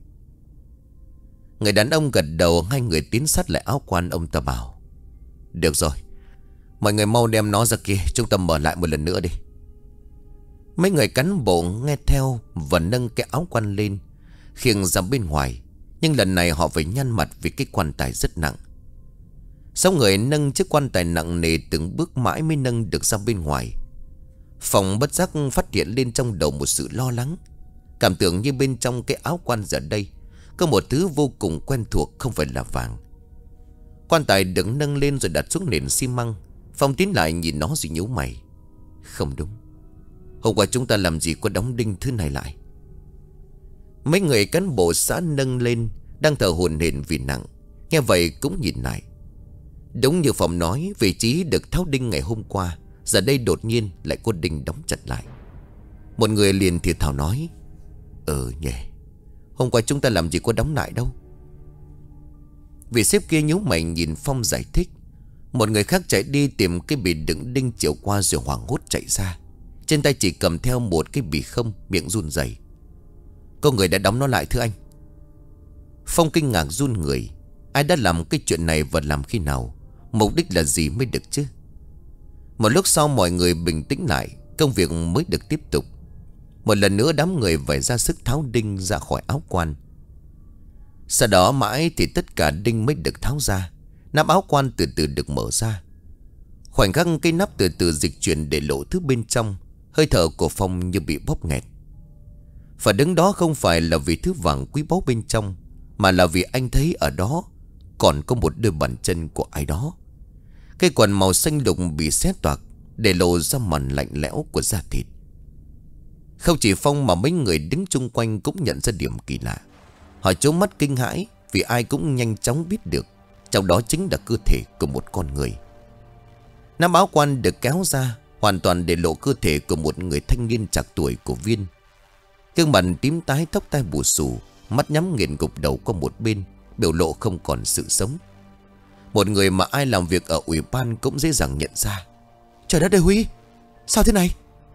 Người đàn ông gật đầu. Hai người tiến sát lại áo quan. Ông ta bảo: "Được rồi, mọi người mau đem nó ra kia, chúng ta mở lại một lần nữa đi." Mấy người cán bộ nghe theo và nâng cái áo quan lên, khiêng ra bên ngoài. Nhưng lần này họ phải nhăn mặt vì cái quan tài rất nặng. Sáu người nâng chiếc quan tài nặng nề từng bước mãi mới nâng được ra bên ngoài. Phong bất giác phát hiện lên trong đầu một sự lo lắng, cảm tưởng như bên trong cái áo quan giờ đây có một thứ vô cùng quen thuộc, không phải là vàng. Quan tài được nâng lên rồi đặt xuống nền xi măng. Phong tiến lại nhìn nó rồi nhíu mày. Không đúng, hôm qua chúng ta làm gì có đóng đinh thứ này lại. Mấy người cán bộ xã nâng lên, đang thở hổn hển vì nặng, nghe vậy cũng nhìn lại. Đúng như Phong nói, vị trí được tháo đinh ngày hôm qua giờ đây đột nhiên lại có đinh đóng chặt lại. Một người liền thì thào nói: "Ừ nhỉ, hôm qua chúng ta làm gì có đóng lại đâu." Vị sếp kia nhíu mày nhìn Phong giải thích. Một người khác chạy đi tìm cái bì đựng đinh chiều qua rồi hoảng hốt chạy ra, trên tay chỉ cầm theo một cái bì không, miệng run rẩy. "Có người đã đóng nó lại thưa anh." Phong kinh ngạc run người. Ai đã làm cái chuyện này và làm khi nào? Mục đích là gì mới được chứ? Một lúc sau mọi người bình tĩnh lại, công việc mới được tiếp tục. Một lần nữa đám người phải ra sức tháo đinh ra khỏi áo quan. Sau đó mãi thì tất cả đinh mới được tháo ra. Nắp áo quan từ từ được mở ra. Khoảnh khắc cái nắp từ từ dịch chuyển để lộ thứ bên trong. Hơi thở của Phong như bị bóp nghẹt. Và đứng đó không phải là vì thứ vàng quý báu bên trong, mà là vì anh thấy ở đó còn có một đôi bàn chân của ai đó. Cái quần màu xanh lục bị xé toạc, để lộ ra màn lạnh lẽo của da thịt. Không chỉ Phong mà mấy người đứng chung quanh cũng nhận ra điểm kỳ lạ. Họ trố mắt kinh hãi, vì ai cũng nhanh chóng biết được trong đó chính là cơ thể của một con người. Nắp áo quan được kéo ra, hoàn toàn để lộ cơ thể của một người thanh niên trạc tuổi của Viên. Gương mặt tím tái, tóc tai bù xù, mắt nhắm nghiền gục đầu qua một bên, biểu lộ không còn sự sống. Một người mà ai làm việc ở ủy ban cũng dễ dàng nhận ra. "Trời đất ơi Huy, sao thế này?"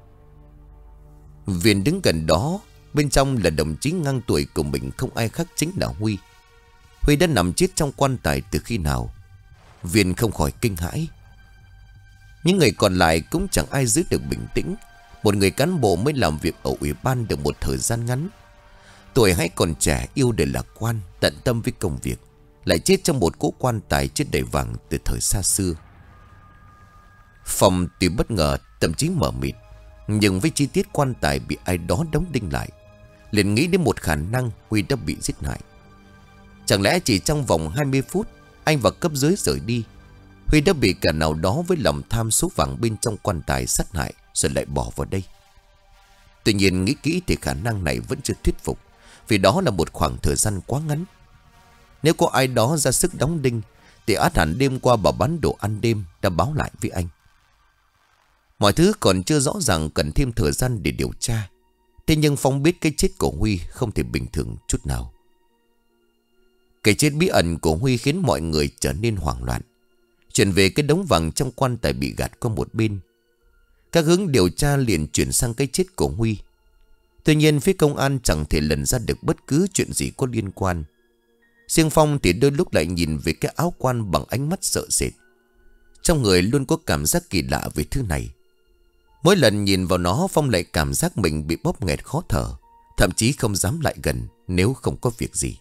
Viên đứng gần đó, bên trong là đồng chí ngang tuổi của mình, không ai khác chính là Huy. Huy đã nằm chết trong quan tài từ khi nào? Viên không khỏi kinh hãi. Những người còn lại cũng chẳng ai giữ được bình tĩnh. Một người cán bộ mới làm việc ở ủy ban được một thời gian ngắn, tuổi hay còn trẻ, yêu đời lạc quan, tận tâm với công việc, lại chết trong một cỗ quan tài chứa đầy vàng từ thời xa xưa. Phong tuy bất ngờ, thậm chí mờ mịt, nhưng với chi tiết quan tài bị ai đó đóng đinh lại, liền nghĩ đến một khả năng Huy đã bị giết hại. Chẳng lẽ chỉ trong vòng hai mươi phút anh và cấp dưới rời đi, Huy đã bị kẻ nào đó với lòng tham số vàng bên trong quan tài sát hại rồi lại bỏ vào đây? Tuy nhiên nghĩ kỹ thì khả năng này vẫn chưa thuyết phục, vì đó là một khoảng thời gian quá ngắn. Nếu có ai đó ra sức đóng đinh thì ắt hẳn đêm qua bà bán đồ ăn đêm đã báo lại với anh. Mọi thứ còn chưa rõ ràng, cần thêm thời gian để điều tra. Thế nhưng Phong biết cái chết của Huy không thể bình thường chút nào. Cái chết bí ẩn của Huy khiến mọi người trở nên hoảng loạn. Chuyện về cái đống vàng trong quan tài bị gạt qua một bên. Các hướng điều tra liền chuyển sang cái chết của Huy. Tuy nhiên phía công an chẳng thể lần ra được bất cứ chuyện gì có liên quan. Riêng Phong thì đôi lúc lại nhìn về cái áo quan bằng ánh mắt sợ sệt. Trong người luôn có cảm giác kỳ lạ về thứ này. Mỗi lần nhìn vào nó, Phong lại cảm giác mình bị bóp nghẹt khó thở, thậm chí không dám lại gần nếu không có việc gì.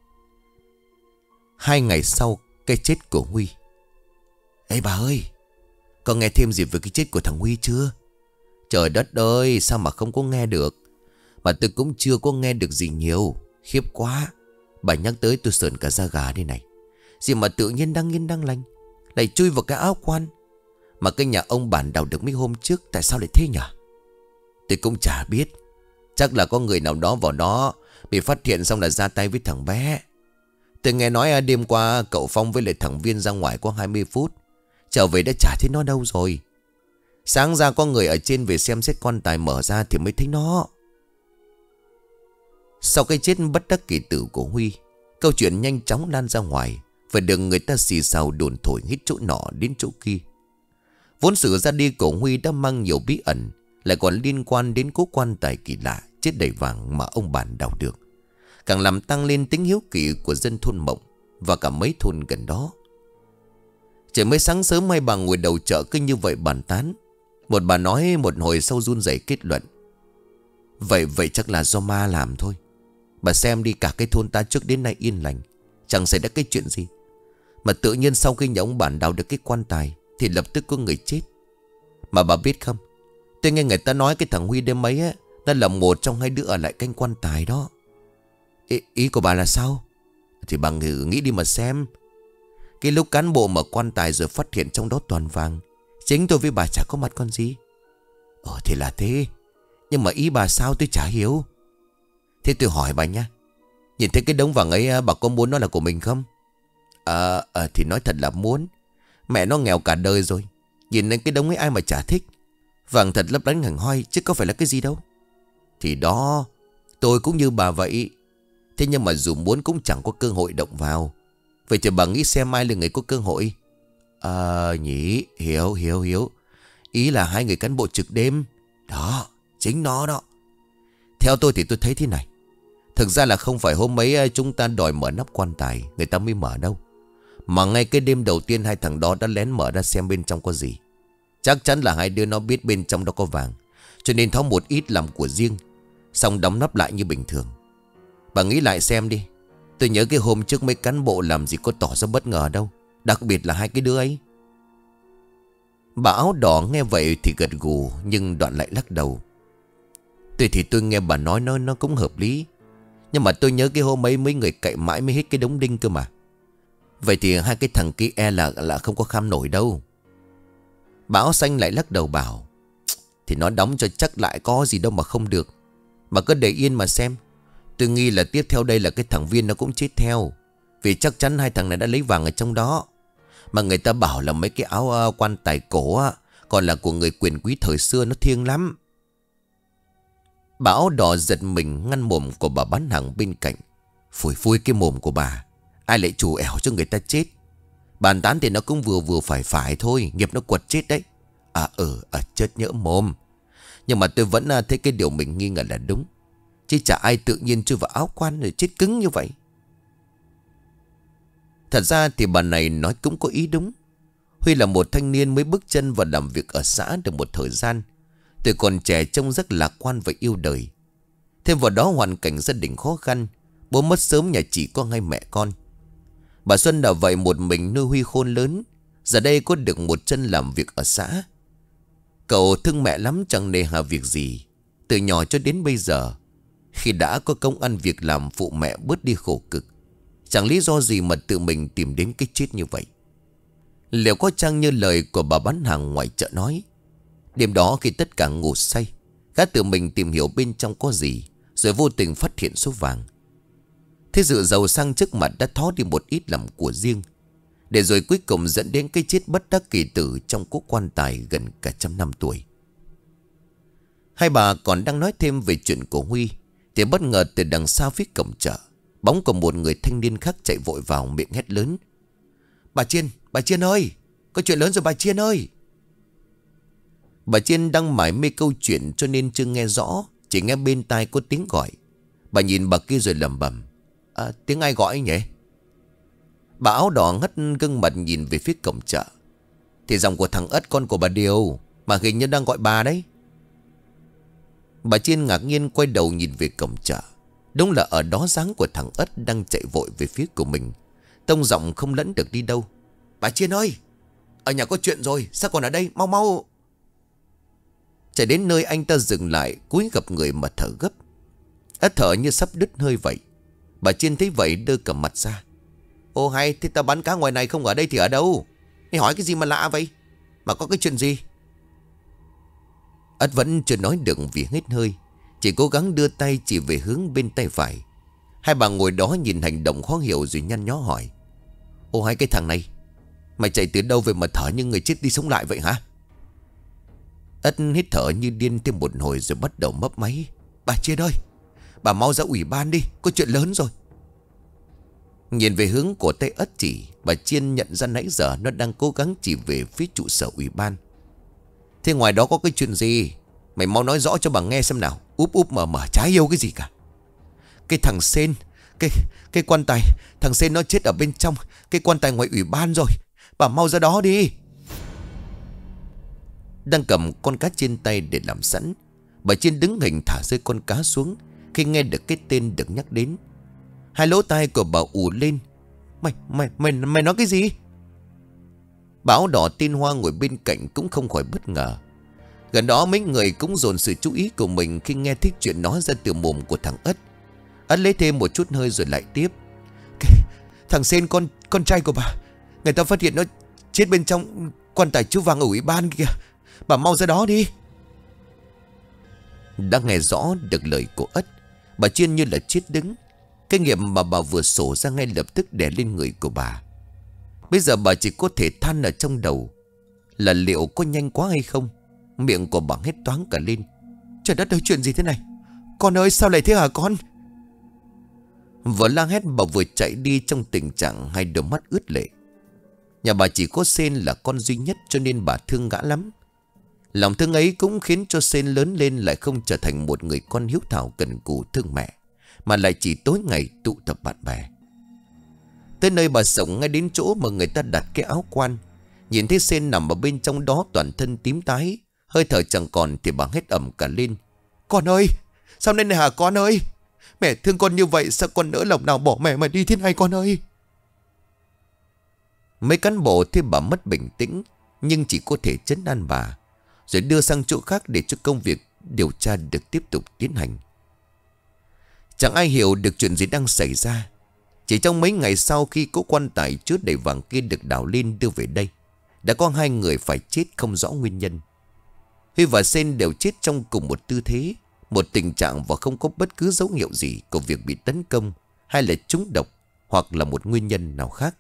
Hai ngày sau cái chết của Huy. Ê bà ơi, có nghe thêm gì về cái chết của thằng Huy chưa? Trời đất ơi, sao mà không có nghe được. Mà tôi cũng chưa có nghe được gì nhiều. Khiếp quá. Bà nhắc tới tôi sởn cả da gà đây này. Gì mà tự nhiên đang yên đang lành lại chui vào cái áo quan. Mà cái nhà ông bản đào được mấy hôm trước, tại sao lại thế nhỉ? Tôi cũng chả biết. Chắc là có người nào đó vào đó bị phát hiện xong là ra tay với thằng bé. Tôi nghe nói đêm qua cậu Phong với lại thằng Viên ra ngoài có hai mươi phút, trở về đã chả thấy nó đâu rồi. Sáng ra có người ở trên về xem xét quan tài, mở ra thì mới thấy nó. Sau cái chết bất đắc kỳ tử của Huy, câu chuyện nhanh chóng lan ra ngoài và được người ta xì xào đồn thổi hết chỗ nọ đến chỗ kia. Vốn sự ra đi của Huy đã mang nhiều bí ẩn, lại còn liên quan đến cố quan tài kỳ lạ chết đầy vàng mà ông bản đào được, càng làm tăng lên tính hiếu kỳ của dân thôn Mộng và cả mấy thôn gần đó. Trời mới sáng sớm, hai bà ngồi đầu chợ cứ như vậy bàn tán. Một bà nói một hồi sau run rẩy kết luận: Vậy vậy chắc là do ma làm thôi. Bà xem đi, cả cái thôn ta trước đến nay yên lành, chẳng xảy ra cái chuyện gì. Mà tự nhiên sau khi nhà ông bản đào được cái quan tài thì lập tức có người chết. Mà bà biết không, tôi nghe người ta nói cái thằng Huy đêm ấy á, nó là một trong hai đứa ở lại canh quan tài đó. Ý, ý của bà là sao? Thì bà nghĩ đi mà xem. Cái lúc cán bộ mở quan tài rồi phát hiện trong đó toàn vàng, chính tôi với bà chả có mặt con gì. Ờ thì là thế. Nhưng mà ý bà sao tôi chả hiểu. Thế tôi hỏi bà nha, nhìn thấy cái đống vàng ấy bà có muốn nó là của mình không? À, à thì nói thật là muốn. Mẹ nó nghèo cả đời rồi, nhìn lên cái đống ấy ai mà chả thích. Vàng thật lấp lánh hẳn hoi chứ có phải là cái gì đâu. Thì đó, tôi cũng như bà vậy. Thế nhưng mà dù muốn cũng chẳng có cơ hội động vào. Vậy thì bà nghĩ xem ai là người có cơ hội? À nhỉ, hiểu hiểu hiểu. Ý là hai người cán bộ trực đêm. Đó, chính nó đó. Theo tôi thì tôi thấy thế này. Thực ra là không phải hôm ấy chúng ta đòi mở nắp quan tài người ta mới mở đâu, mà ngay cái đêm đầu tiên hai thằng đó đã lén mở ra xem bên trong có gì. Chắc chắn là hai đứa nó biết bên trong đó có vàng, cho nên tháo một ít làm của riêng, xong đóng nắp lại như bình thường. Bà nghĩ lại xem đi. Tôi nhớ cái hôm trước mấy cán bộ làm gì có tỏ ra bất ngờ đâu, đặc biệt là hai cái đứa ấy. Bà áo đỏ nghe vậy thì gật gù, nhưng đoạn lại lắc đầu. Tuy thì tôi nghe bà nói nó, nó cũng hợp lý, nhưng mà tôi nhớ cái hôm ấy mấy người cậy mãi mới hết cái đống đinh cơ mà. Vậy thì hai cái thằng kia e là là không có kham nổi đâu. Bà áo xanh lại lắc đầu bảo: Thì nó đóng cho chắc lại có gì đâu mà không được. Bà cứ để yên mà xem. Tôi nghi là tiếp theo đây là cái thằng Viên nó cũng chết theo, vì chắc chắn hai thằng này đã lấy vàng ở trong đó. Mà người ta bảo là mấy cái áo uh, quan tài cổ á, còn là của người quyền quý thời xưa, nó thiêng lắm. Bà áo đỏ giật mình ngăn mồm của bà bán hàng bên cạnh. Phủi phui cái mồm của bà, ai lại chủ ẻo cho người ta chết. Bàn tán thì nó cũng vừa vừa phải phải thôi, nghiệp nó quật chết đấy. À ừ, à, chết nhỡ mồm. Nhưng mà tôi vẫn thấy cái điều mình nghi ngờ là đúng, chứ chả ai tự nhiên chui vào áo quan rồi chết cứng như vậy. Thật ra thì bà này nói cũng có ý đúng. Huy là một thanh niên mới bước chân vào làm việc ở xã được một thời gian. Tuổi còn trẻ trông rất lạc quan và yêu đời. Thêm vào đó hoàn cảnh gia đình khó khăn, bố mất sớm, nhà chỉ có hai mẹ con. Bà Xuân đã vậy một mình nuôi Huy khôn lớn, giờ đây có được một chân làm việc ở xã. Cậu thương mẹ lắm, chẳng nề hà việc gì. Từ nhỏ cho đến bây giờ, khi đã có công ăn việc làm phụ mẹ bớt đi khổ cực, chẳng lý do gì mà tự mình tìm đến cái chết như vậy. Liệu có chăng như lời của bà bán hàng ngoài chợ nói, đêm đó khi tất cả ngủ say, gã tự mình tìm hiểu bên trong có gì, rồi vô tình phát hiện số vàng. Thế sự giàu sang trước mặt đã thó đi một ít làm của riêng, Để rồi cuối cùng dẫn đến cái chết bất đắc kỳ tử trong cố quan tài gần cả trăm năm tuổi. Hai bà còn đang nói thêm về chuyện của Huy thì bất ngờ từ đằng xa phía cổng chợ, bóng của một người thanh niên khác chạy vội vào, miệng hét lớn: Bà Chiên, bà Chiên ơi, có chuyện lớn rồi bà Chiên ơi. Bà Chiên đang mải mê câu chuyện cho nên chưa nghe rõ, chỉ nghe bên tai có tiếng gọi. Bà nhìn bà kia rồi lẩm bẩm: à, tiếng ai gọi nhỉ? Bà áo đỏ ngất gương mặt nhìn về phía cổng chợ. Thì giọng của thằng Ất, con của bà Điều, mà hình như đang gọi bà đấy. Bà Chiên ngạc nhiên quay đầu nhìn về cổng chợ. Đúng là ở đó dáng của thằng Ất đang chạy vội về phía của mình, tông giọng không lẫn được đi đâu: Bà Chiên ơi, ở nhà có chuyện rồi, sao còn ở đây, mau mau. Chạy đến nơi anh ta dừng lại, cúi gập người mà thở gấp. Ất thở như sắp đứt hơi vậy. Bà Chiên thấy vậy đưa cầm mặt ra: Ô hay, thế ta bán cá ngoài này không ở đây thì ở đâu? Mày hỏi cái gì mà lạ vậy? Mà có cái chuyện gì? Ất vẫn chưa nói được vì hết hơi, chỉ cố gắng đưa tay chỉ về hướng bên tay phải. Hai bà ngồi đó nhìn hành động khó hiểu rồi nhăn nhó hỏi: Ô hai, cái thằng này, mày chạy từ đâu về mà thở như người chết đi sống lại vậy hả? Ất hít thở như điên thêm một hồi rồi bắt đầu mấp máy: Bà Chiên ơi, bà mau ra ủy ban đi, có chuyện lớn rồi. Nhìn về hướng của tay Ất chỉ, bà Chiên nhận ra nãy giờ nó đang cố gắng chỉ về phía trụ sở ủy ban. Thế ngoài đó có cái chuyện gì? Mày mau nói rõ cho bà nghe xem nào. Úp úp mở mở chả yêu cái gì cả. Cái thằng Sên, Cái cái quan tài, thằng Sên nó chết ở bên trong cái quan tài ngoài ủy ban rồi. Bà mau ra đó đi. Đang cầm con cá trên tay để làm sẵn, bà Chiên đứng hình thả rơi con cá xuống khi nghe được cái tên được nhắc đến. Hai lỗ tai của bà ù lên: Mày, mày, mày, mày nói cái gì? Bà áo đỏ tin Hoa ngồi bên cạnh cũng không khỏi bất ngờ. Gần đó mấy người cũng dồn sự chú ý của mình khi nghe thích chuyện nói ra từ mồm của thằng Ất. Ất lấy thêm một chút hơi rồi lại tiếp: Cái, thằng Sên, con con trai của bà, người ta phát hiện nó chết bên trong quan tài chú vàng ở ủy ban kìa. Bà mau ra đó đi. Đã nghe rõ được lời của Ất, bà Chiên như là chết đứng. Cái nghiệp mà bà vừa sổ ra ngay lập tức đè lên người của bà. Bây giờ bà chỉ có thể than ở trong đầu là liệu có nhanh quá hay không. Miệng của bà hết toáng cả lên: Trời đất ơi, chuyện gì thế này? Con ơi, sao lại thế hả con? Vừa la hét bà vừa chạy đi trong tình trạng hai đôi mắt ướt lệ. Nhà bà chỉ có Sên là con duy nhất cho nên bà thương gã lắm. Lòng thương ấy cũng khiến cho Sên lớn lên lại không trở thành một người con hiếu thảo cần cù thương mẹ, mà lại chỉ tối ngày tụ tập bạn bè. Tới nơi bà sống ngay đến chỗ mà người ta đặt cái áo quan, nhìn thấy Sên nằm ở bên trong đó toàn thân tím tái, hơi thở chẳng còn thì bà hét ầm cả lên: Con ơi, sao nên này hả con ơi? Mẹ thương con như vậy, sao con nỡ lòng nào bỏ mẹ mà đi thế này con ơi? Mấy cán bộ thấy bà mất bình tĩnh nhưng chỉ có thể trấn an bà, rồi đưa sang chỗ khác để cho công việc điều tra được tiếp tục tiến hành. Chẳng ai hiểu được chuyện gì đang xảy ra. Chỉ trong mấy ngày sau khi cố quan tài chứa đầy vàng kia được đào lên đưa về đây, đã có hai người phải chết không rõ nguyên nhân. Huy và Sên đều chết trong cùng một tư thế, một tình trạng và không có bất cứ dấu hiệu gì của việc bị tấn công hay là trúng độc hoặc là một nguyên nhân nào khác.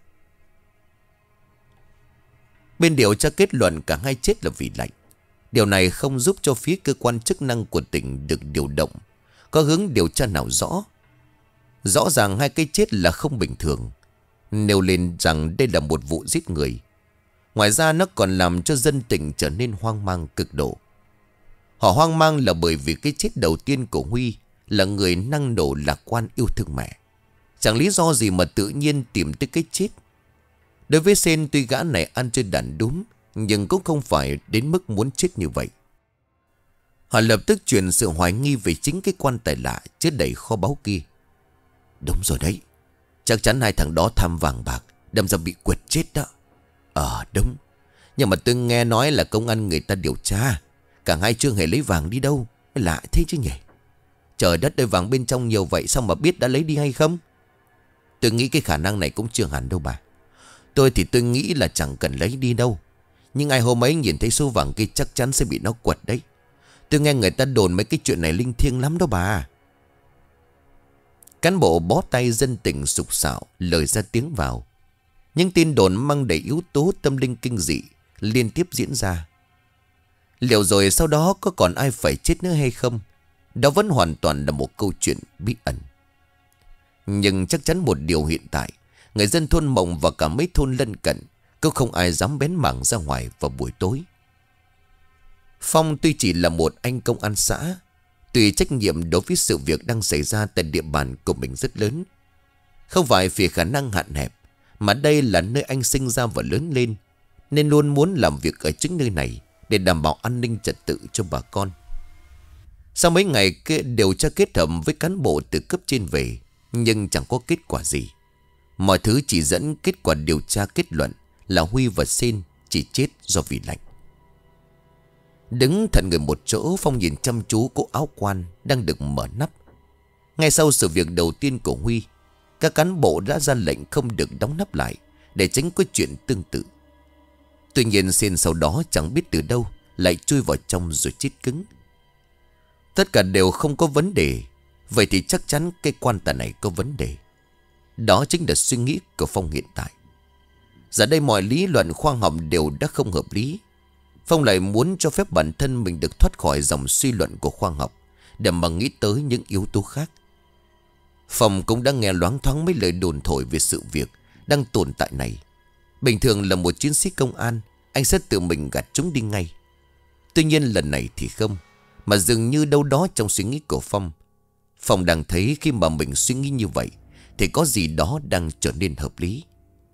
Bên điều tra kết luận cả hai chết là vì lạnh. Điều này không giúp cho phía cơ quan chức năng của tỉnh được điều động, có hướng điều tra nào rõ. Rõ ràng hai cái chết là không bình thường, nêu lên rằng đây là một vụ giết người. Ngoài ra nó còn làm cho dân tỉnh trở nên hoang mang cực độ. Họ hoang mang là bởi vì cái chết đầu tiên của Huy là người năng nổ lạc quan yêu thương mẹ. Chẳng lý do gì mà tự nhiên tìm tới cái chết. Đối với Sên, tuy gã này ăn chơi đàn đúm nhưng cũng không phải đến mức muốn chết như vậy. Họ lập tức chuyển sự hoài nghi về chính cái quan tài lạ chứa đầy kho báu kia. Đúng rồi đấy, chắc chắn hai thằng đó tham vàng bạc, đâm ra bị quệt chết đó. Ờ đúng, nhưng mà tôi nghe nói là công an người ta điều tra, cả hai chưa hề lấy vàng đi đâu. Lạ thế chứ nhỉ. Trời đất ơi, vàng bên trong nhiều vậy sao mà biết đã lấy đi hay không? Tôi nghĩ cái khả năng này cũng chưa hẳn đâu bà. Tôi thì tôi nghĩ là chẳng cần lấy đi đâu, nhưng ai hôm ấy nhìn thấy số vàng kia chắc chắn sẽ bị nó quật đấy. Tôi nghe người ta đồn mấy cái chuyện này linh thiêng lắm đó bà. Cán bộ bó tay dân tình sục sạo lời ra tiếng vào. Những tin đồn mang đầy yếu tố tâm linh kinh dị liên tiếp diễn ra. Liệu rồi sau đó có còn ai phải chết nữa hay không? Đó vẫn hoàn toàn là một câu chuyện bí ẩn. Nhưng chắc chắn một điều hiện tại, người dân thôn Mộng và cả mấy thôn lân cận cũng không ai dám bén mảng ra ngoài vào buổi tối. Phong tuy chỉ là một anh công an xã, tuy trách nhiệm đối với sự việc đang xảy ra tại địa bàn của mình rất lớn. Không phải vì khả năng hạn hẹp, mà đây là nơi anh sinh ra và lớn lên, nên luôn muốn làm việc ở chính nơi này để đảm bảo an ninh trật tự cho bà con. Sau mấy ngày điều tra kết hợp với cán bộ từ cấp trên về, nhưng chẳng có kết quả gì. Mọi thứ chỉ dẫn kết quả điều tra kết luận là Huy và Sen chỉ chết do vì lạnh. Đứng thẫn người một chỗ, Phong nhìn chăm chú cỗ áo quan đang được mở nắp. Ngay sau sự việc đầu tiên của Huy, các cán bộ đã ra lệnh không được đóng nắp lại để tránh có chuyện tương tự. Tuy nhiên Sen sau đó chẳng biết từ đâu lại chui vào trong rồi chết cứng. Tất cả đều không có vấn đề. Vậy thì chắc chắn cái quan tài này có vấn đề. Đó chính là suy nghĩ của Phong hiện tại. Giờ đây mọi lý luận khoa học đều đã không hợp lý. Phong lại muốn cho phép bản thân mình được thoát khỏi dòng suy luận của khoa học để mà nghĩ tới những yếu tố khác. Phong cũng đã nghe loáng thoáng mấy lời đồn thổi về sự việc đang tồn tại này. Bình thường là một chiến sĩ công an, anh sẽ tự mình gạt chúng đi ngay. Tuy nhiên lần này thì không, mà dường như đâu đó trong suy nghĩ của Phong, Phong đang thấy khi mà mình suy nghĩ như vậy thì có gì đó đang trở nên hợp lý.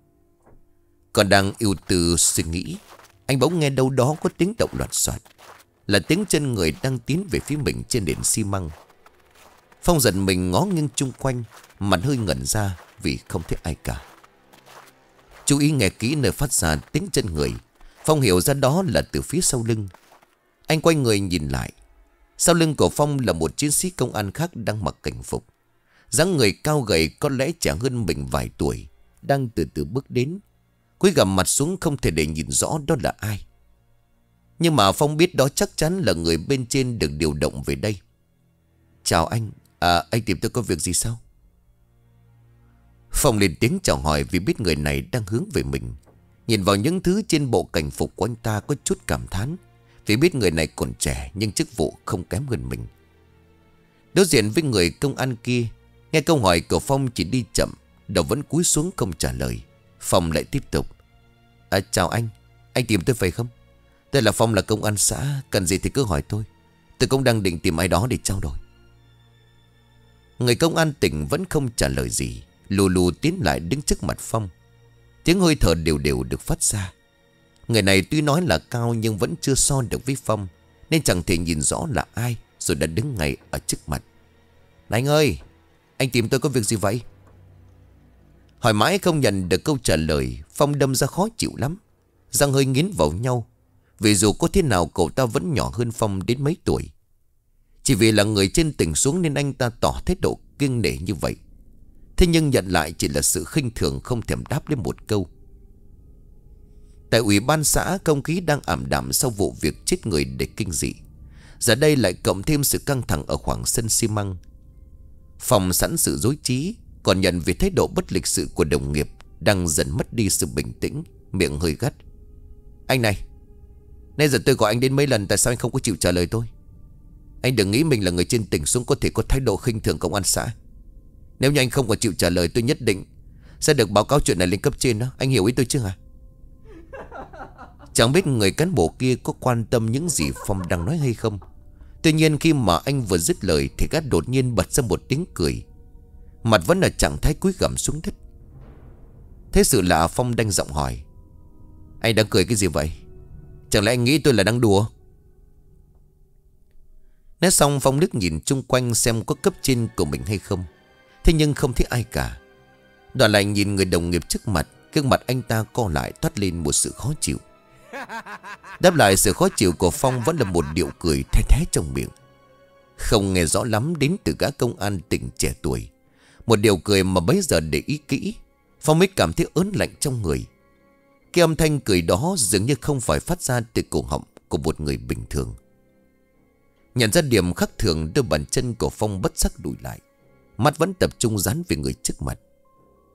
Còn đang ưu tư suy nghĩ, anh bỗng nghe đâu đó có tiếng động loạt soạt, là tiếng chân người đang tiến về phía mình trên nền xi măng. Phong giật mình ngó nghiêng chung quanh, mặt hơi ngẩn ra vì không thấy ai cả. Chú ý nghe kỹ nơi phát ra tiếng chân người, Phong hiểu ra đó là từ phía sau lưng. Anh quay người nhìn lại. Sau lưng của Phong là một chiến sĩ công an khác đang mặc cảnh phục. Dáng người cao gầy, có lẽ trẻ hơn mình vài tuổi, đang từ từ bước đến. Cúi gằm mặt xuống không thể để nhìn rõ đó là ai. Nhưng mà Phong biết đó chắc chắn là người bên trên được điều động về đây. Chào anh, à, anh tìm tôi có việc gì sao? Phong lên tiếng chào hỏi vì biết người này đang hướng về mình. Nhìn vào những thứ trên bộ cảnh phục của anh ta có chút cảm thán, vì biết người này còn trẻ nhưng chức vụ không kém hơn mình. Đối diện với người công an kia, nghe câu hỏi của Phong chỉ đi chậm, đầu vẫn cúi xuống không trả lời. Phong lại tiếp tục. À, chào anh, anh tìm tôi phải không? Tôi là Phong, là công an xã, cần gì thì cứ hỏi tôi. Tôi cũng đang định tìm ai đó để trao đổi. Người công an tỉnh vẫn không trả lời gì, lù lù tiến lại đứng trước mặt Phong. Tiếng hơi thở đều đều được phát ra. Người này tuy nói là cao nhưng vẫn chưa so được với Phong, nên chẳng thể nhìn rõ là ai, rồi đã đứng ngay ở trước mặt. Anh ơi, anh tìm tôi có việc gì vậy? Hỏi mãi không nhận được câu trả lời, Phong đâm ra khó chịu lắm. Răng hơi nghiến vào nhau, vì dù có thế nào cậu ta vẫn nhỏ hơn Phong đến mấy tuổi. Chỉ vì là người trên tỉnh xuống nên anh ta tỏ thái độ kiêng nể như vậy. Thế nhưng nhận lại chỉ là sự khinh thường, không thèm đáp lên một câu. Tại ủy ban xã, không khí đang ảm đạm sau vụ việc chết người để kinh dị. Giờ đây lại cộng thêm sự căng thẳng ở khoảng sân xi măng. Phong sẵn sự dối trí, còn nhận về thái độ bất lịch sự của đồng nghiệp đang dần mất đi sự bình tĩnh, miệng hơi gắt. Anh này, nay giờ tôi gọi anh đến mấy lần, tại sao anh không có chịu trả lời tôi? Anh đừng nghĩ mình là người trên tỉnh xuống có thể có thái độ khinh thường công an xã. Nếu như anh không có chịu trả lời, tôi nhất định sẽ được báo cáo chuyện này lên cấp trên đó. Anh hiểu ý tôi chứ hả? Chẳng biết người cán bộ kia có quan tâm những gì Phong đang nói hay không. Tuy nhiên khi mà anh vừa dứt lời thì gã đột nhiên bật ra một tiếng cười. Mặt vẫn là trạng thái cúi gằm xuống đất. Thế sự lạ, Phong đanh giọng hỏi. Anh đang cười cái gì vậy? Chẳng lẽ anh nghĩ tôi là đang đùa? Nói xong Phong liếc nhìn chung quanh xem có cấp trên của mình hay không. Thế nhưng không thấy ai cả. Đoạn lại nhìn người đồng nghiệp trước mặt, gương mặt anh ta co lại toát lên một sự khó chịu. Đáp lại sự khó chịu của Phong vẫn là một điệu cười the thé trong miệng. Không nghe rõ lắm đến từ gã công an tỉnh trẻ tuổi. Một điều cười mà bấy giờ để ý kỹ, Phong mới cảm thấy ớn lạnh trong người. Cái âm thanh cười đó dường như không phải phát ra từ cổ họng của một người bình thường. Nhận ra điểm khác thường, đôi bàn chân của Phong bất sắc lùi lại, mắt vẫn tập trung dán về người trước mặt.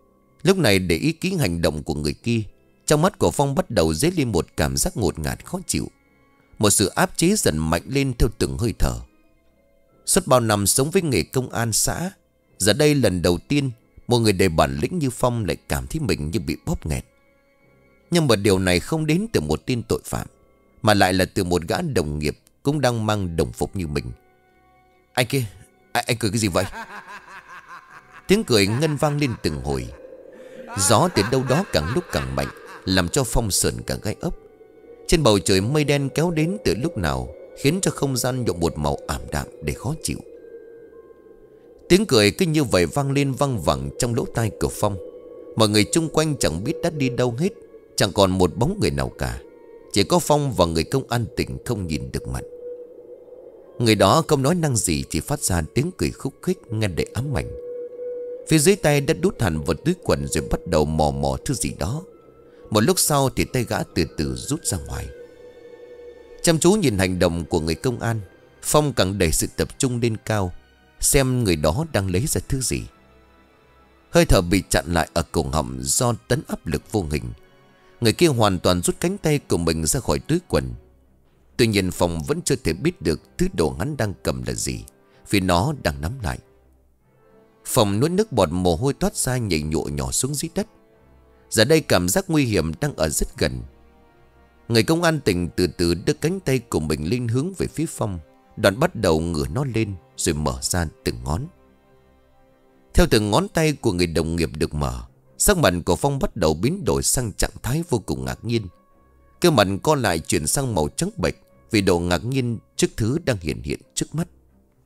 Lúc này để ý kỹ hành động của người kia, trong mắt của Phong bắt đầu dấy lên một cảm giác ngột ngạt khó chịu. Một sự áp chế dần mạnh lên theo từng hơi thở. Suốt bao năm sống với nghề công an xã, giờ đây lần đầu tiên một người đầy bản lĩnh như Phong lại cảm thấy mình như bị bóp nghẹt. Nhưng mà điều này không đến từ một tên tội phạm, mà lại là từ một gã đồng nghiệp cũng đang mang đồng phục như mình. Anh kia, anh, anh cười cái gì vậy? Tiếng cười ngân vang lên từng hồi. Gió từ đâu đó càng lúc càng mạnh, làm cho Phong sờn cả gai ốc. Trên bầu trời mây đen kéo đến từ lúc nào, khiến cho không gian nhuộm một màu ảm đạm để khó chịu. Tiếng cười cứ như vậy vang lên văng vẳng trong lỗ tai của Phong. Mọi người chung quanh chẳng biết đã đi đâu hết, chẳng còn một bóng người nào cả. Chỉ có Phong và người công an tỉnh không nhìn được mặt. Người đó không nói năng gì, chỉ phát ra tiếng cười khúc khích nghe đầy ám ảnh. Phía dưới tay đã đút hẳn vào túi quần rồi bắt đầu mò mò thứ gì đó. Một lúc sau thì tay gã từ từ rút ra ngoài. Chăm chú nhìn hành động của người công an, Phong càng đẩy sự tập trung lên cao, xem người đó đang lấy ra thứ gì. Hơi thở bị chặn lại ở cổ họng do tấn áp lực vô hình. Người kia hoàn toàn rút cánh tay của mình ra khỏi túi quần. Tuy nhiên Phong vẫn chưa thể biết được thứ đồ hắn đang cầm là gì, vì nó đang nắm lại. Phong nuốt nước bọt, mồ hôi toát ra nhảy nhụa nhỏ xuống dưới đất. Giờ đây cảm giác nguy hiểm đang ở rất gần. Người công an tỉnh từ từ đưa cánh tay của mình lên hướng về phía Phong, đoạn bắt đầu ngửa nó lên rồi mở ra từng ngón. Theo từng ngón tay của người đồng nghiệp được mở, sắc mặt của Phong bắt đầu biến đổi sang trạng thái vô cùng ngạc nhiên. Cái mặt co lại chuyển sang màu trắng bệch vì độ ngạc nhiên trước thứ đang hiện hiện trước mắt.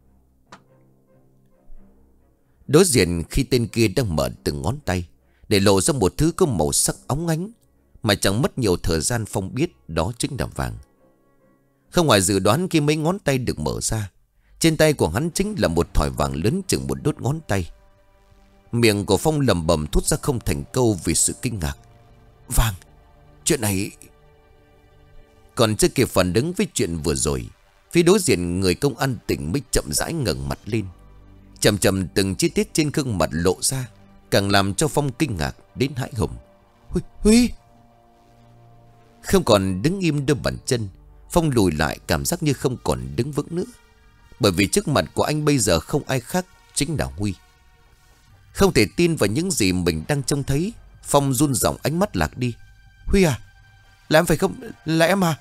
Đối diện khi tên kia đang mở từng ngón tay, để lộ ra một thứ có màu sắc óng ánh, mà chẳng mất nhiều thời gian Phong biết đó chính là vàng. Không ngoài dự đoán, khi mấy ngón tay được mở ra, trên tay của hắn chính là một thỏi vàng lớn chừng một đốt ngón tay. Miệng của Phong lẩm bẩm thốt ra không thành câu vì sự kinh ngạc. Vàng, chuyện này... Còn chưa kịp phản ứng với chuyện vừa rồi, phía đối diện người công an tỉnh mới chậm rãi ngẩng mặt lên. Chậm chậm từng chi tiết trên gương mặt lộ ra, càng làm cho Phong kinh ngạc đến hãi hùng. Huy, Huy! Không còn đứng im đôi bàn chân, Phong lùi lại, cảm giác như không còn đứng vững nữa. Bởi vì trước mặt của anh bây giờ không ai khác, chính là Huy. Không thể tin vào những gì mình đang trông thấy, Phong run rẩy, ánh mắt lạc đi. Huy à? Là em phải không? Là em à?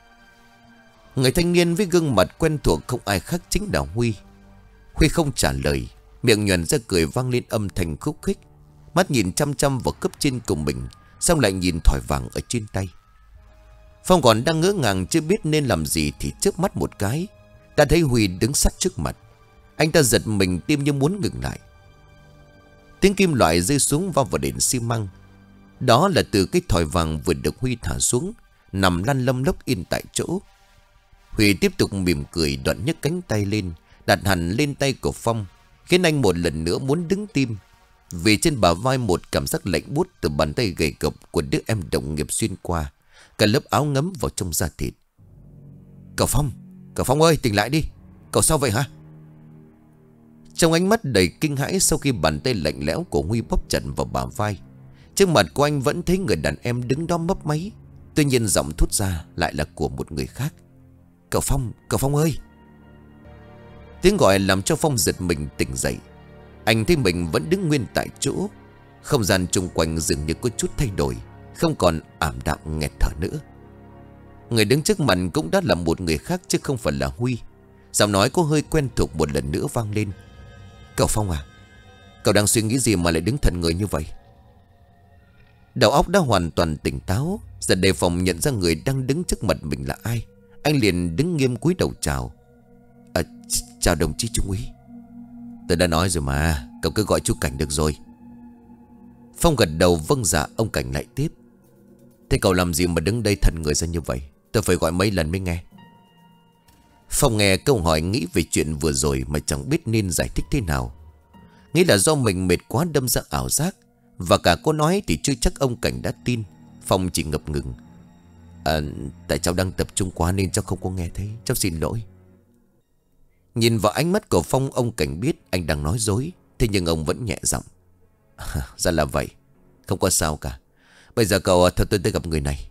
Người thanh niên với gương mặt quen thuộc không ai khác chính là Huy. Huy không trả lời, miệng nhoẻn ra cười vang lên âm thanh khúc khích, mắt nhìn chăm chăm vào cấp trên của mình, xong lại nhìn thỏi vàng ở trên tay. Phong còn đang ngỡ ngàng chưa biết nên làm gì thì chớp mắt một cái đã thấy Huy đứng sát trước mặt. Anh ta giật mình, tim như muốn ngừng lại. Tiếng kim loại rơi xuống vào vào đền xi măng. Đó là từ cái thỏi vàng vừa được Huy thả xuống, nằm lăn lâm lốc yên tại chỗ. Huy tiếp tục mỉm cười, đoạn nhấc cánh tay lên, đặt hẳn lên tay của Phong, khiến anh một lần nữa muốn đứng tim. Vì trên bả vai một cảm giác lạnh buốt từ bàn tay gầy gộc của đứa em đồng nghiệp xuyên qua cả lớp áo ngấm vào trong da thịt. Cậu Phong, cậu Phong ơi, tỉnh lại đi. Cậu sao vậy hả? Trong ánh mắt đầy kinh hãi sau khi bàn tay lạnh lẽo của Huy bóp chặt vào bả vai, trước mặt của anh vẫn thấy người đàn em đứng đó mấp máy. Tuy nhiên giọng thốt ra lại là của một người khác. Cậu Phong, cậu Phong ơi! Tiếng gọi làm cho Phong giật mình tỉnh dậy. Anh thấy mình vẫn đứng nguyên tại chỗ. Không gian chung quanh dường như có chút thay đổi, không còn ảm đạm nghẹt thở nữa. Người đứng trước mặt cũng đã là một người khác chứ không phải là Huy. Giọng nói có hơi quen thuộc một lần nữa vang lên. Cậu Phong à, cậu đang suy nghĩ gì mà lại đứng thần người như vậy? Đầu óc đã hoàn toàn tỉnh táo. Giờ đây Phong nhận ra người đang đứng trước mặt mình là ai. Anh liền đứng nghiêm cúi đầu chào. À, chào đồng chí Trung úy. Tôi đã nói rồi mà, cậu cứ gọi chú Cảnh được rồi. Phong gật đầu vâng dạ. Ông Cảnh lại tiếp. Thế cậu làm gì mà đứng đây thần người ra như vậy? Tôi phải gọi mấy lần mới nghe. Phong nghe câu hỏi, nghĩ về chuyện vừa rồi mà chẳng biết nên giải thích thế nào. Nghĩ là do mình mệt quá đâm ra ảo giác, và cả cô nói thì chưa chắc ông Cảnh đã tin. Phong chỉ ngập ngừng. À, tại cháu đang tập trung quá nên cháu không có nghe thấy. Cháu xin lỗi. Nhìn vào ánh mắt của Phong, ông Cảnh biết anh đang nói dối. Thế nhưng ông vẫn nhẹ giọng. À, ra là vậy. Không có sao cả. Bây giờ cậu theo tôi tới gặp người này.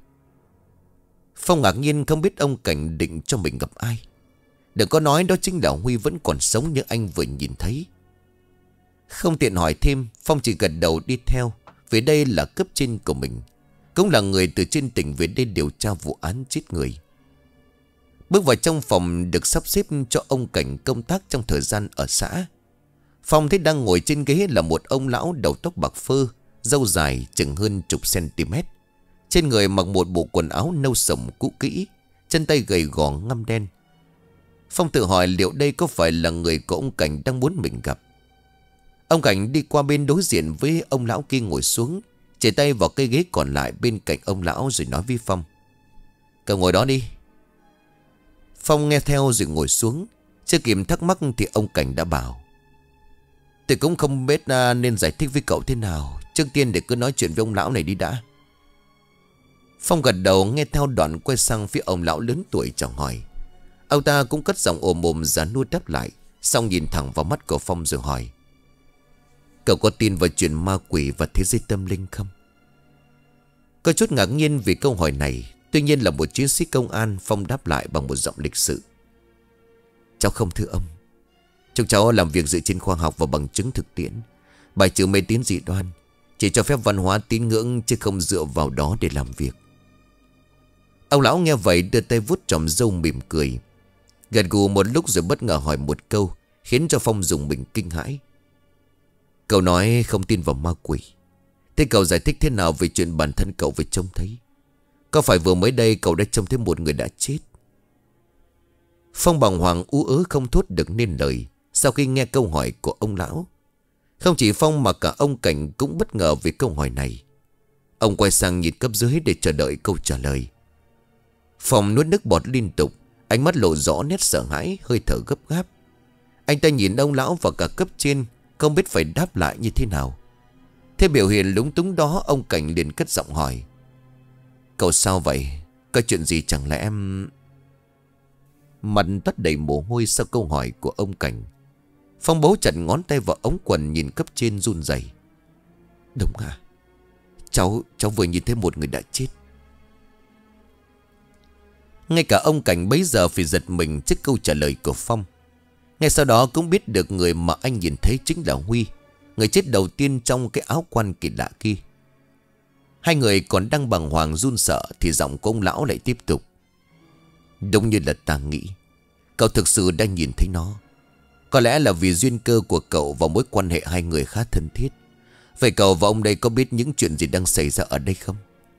Phong ngạc nhiên không biết ông Cảnh định cho mình gặp ai. Đừng có nói đó chính là Huy vẫn còn sống như anh vừa nhìn thấy. Không tiện hỏi thêm, Phong chỉ gật đầu đi theo. Vì đây là cấp trên của mình, cũng là người từ trên tỉnh về đây điều tra vụ án giết người. Bước vào trong phòng được sắp xếp cho ông Cảnh công tác trong thời gian ở xã. Phong thấy đang ngồi trên ghế là một ông lão đầu tóc bạc phơ, râu dài chừng hơn chục cm. Trên người mặc một bộ quần áo nâu sẫm cũ kỹ, chân tay gầy gò ngăm đen. Phong tự hỏi liệu đây có phải là người của ông Cảnh đang muốn mình gặp. Ông Cảnh đi qua bên đối diện với ông lão kia ngồi xuống, chỉ tay vào cây ghế còn lại bên cạnh ông lão rồi nói với Phong: "Cậu ngồi đó đi." Phong nghe theo rồi ngồi xuống. Chưa kịp thắc mắc thì ông Cảnh đã bảo: "Tôi cũng không biết nên giải thích với cậu thế nào. Trước tiên để cứ nói chuyện với ông lão này đi đã." Phong gật đầu nghe theo, đoạn quay sang phía ông lão lớn tuổi chào hỏi. Ông ta cũng cất giọng ồm ồm già nua đáp lại, xong nhìn thẳng vào mắt của Phong rồi hỏi: "Cậu có tin vào chuyện ma quỷ và thế giới tâm linh không?" Có chút ngạc nhiên vì câu hỏi này. Tuy nhiên là một chiến sĩ công an, Phong đáp lại bằng một giọng lịch sự: "Cháu không thưa ông. Chúng cháu làm việc dựa trên khoa học và bằng chứng thực tiễn, bài trừ mê tín dị đoan, chỉ cho phép văn hóa tín ngưỡng chứ không dựa vào đó để làm việc." Ông lão nghe vậy đưa tay vuốt tròm râu mỉm cười, gật gù một lúc rồi bất ngờ hỏi một câu khiến cho Phong dùng mình kinh hãi: "Cậu nói không tin vào ma quỷ. Thế cậu giải thích thế nào về chuyện bản thân cậu vừa trông thấy? Có phải vừa mới đây cậu đã trông thấy một người đã chết?" Phong bàng hoàng ú ớ không thốt được nên lời sau khi nghe câu hỏi của ông lão. Không chỉ Phong mà cả ông Cảnh cũng bất ngờ về câu hỏi này. Ông quay sang nhìn cấp dưới để chờ đợi câu trả lời. Phong nuốt nước bọt liên tục, ánh mắt lộ rõ nét sợ hãi, hơi thở gấp gáp. Anh ta nhìn ông lão và cả cấp trên, không biết phải đáp lại như thế nào. Thế biểu hiện lúng túng đó, ông Cảnh liền cất giọng hỏi: "Cậu sao vậy? Có chuyện gì chẳng lẽ em..." Mặt toát đầy mồ hôi sau câu hỏi của ông Cảnh. Phong bấu chặt ngón tay vào ống quần nhìn cấp trên run rẩy: "Đúng à? Cháu, cháu vừa nhìn thấy một người đã chết." Ngay cả ông Cảnh bấy giờ phải giật mình trước câu trả lời của Phong. Ngay sau đó cũng biết được người mà anh nhìn thấy chính là Huy, người chết đầu tiên trong cái áo quan kỳ lạ kia. Hai người còn đang bàng hoàng run sợ thì giọng của ông lão lại tiếp tục: "Đúng như là ta nghĩ, cậu thực sự đang nhìn thấy nó. Có lẽ là vì duyên cơ của cậu và mối quan hệ hai người khá thân thiết. Vậy cậu và ông đây có biết những chuyện gì đang xảy ra ở đây không?"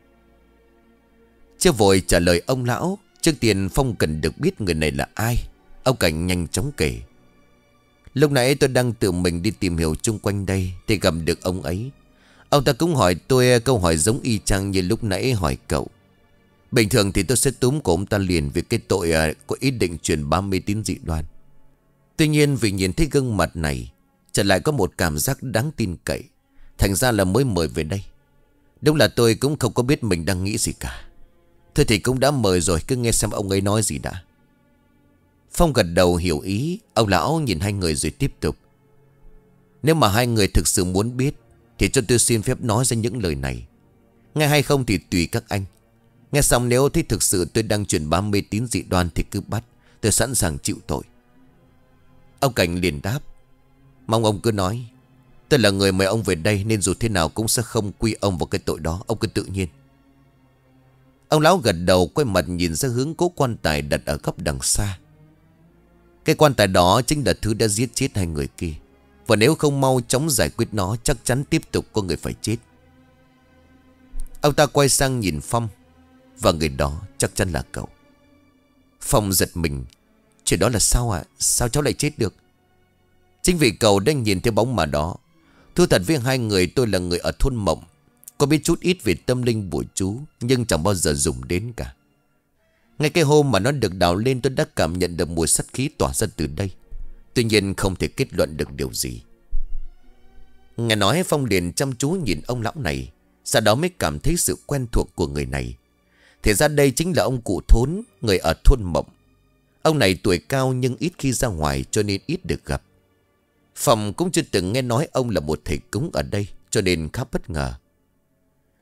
Chưa vội trả lời ông lão, trước tiên Phong cần được biết người này là ai. Ông Cảnh nhanh chóng kể: "Lúc nãy tôi đang tự mình đi tìm hiểu chung quanh đây thì gặp được ông ấy. Ông ta cũng hỏi tôi câu hỏi giống y chang như lúc nãy hỏi cậu. Bình thường thì tôi sẽ túm của ông ta liền vì cái tội à, có ý định truyền bá mê tín dị đoan. Tuy nhiên vì nhìn thấy gương mặt này, trở lại có một cảm giác đáng tin cậy, thành ra là mới mời về đây. Đúng là tôi cũng không có biết mình đang nghĩ gì cả. Thôi thì cũng đã mời rồi, cứ nghe xem ông ấy nói gì đã." Phong gật đầu hiểu ý. Ông lão nhìn hai người rồi tiếp tục: "Nếu mà hai người thực sự muốn biết thì cho tôi xin phép nói ra những lời này. Nghe hay không thì tùy các anh. Nghe xong nếu thấy thực sự tôi đang truyền bá mê tín dị đoan thì cứ bắt, tôi sẵn sàng chịu tội." Ông Cảnh liền đáp: "Mong ông cứ nói. Tôi là người mời ông về đây nên dù thế nào cũng sẽ không quy ông vào cái tội đó. Ông cứ tự nhiên." Ông lão gật đầu, quay mặt nhìn ra hướng cố quan tài đặt ở góc đằng xa. Cái quan tài đó chính là thứ đã giết chết hai người kia, và nếu không mau chóng giải quyết nó chắc chắn tiếp tục có người phải chết. Ông ta quay sang nhìn Phong: "Và người đó chắc chắn là cậu." Phong giật mình: "Chuyện đó là sao ạ? Sao cháu lại chết được?" "Chính vì cậu đang nhìn thấy bóng mà đó. Thú thật với hai người, tôi là người ở thôn Mộng, có biết chút ít về tâm linh bùa chú, nhưng chẳng bao giờ dùng đến cả. Ngay cái hôm mà nó được đào lên, tôi đã cảm nhận được mùi sát khí tỏa ra từ đây. Tuy nhiên không thể kết luận được điều gì." Nghe nói, Phong liền chăm chú nhìn ông lão này, sau đó mới cảm thấy sự quen thuộc của người này. Thì ra đây chính là ông cụ Thốn, người ở thôn Mộng. Ông này tuổi cao nhưng ít khi ra ngoài cho nên ít được gặp. Phong cũng chưa từng nghe nói ông là một thầy cúng ở đây cho nên khá bất ngờ.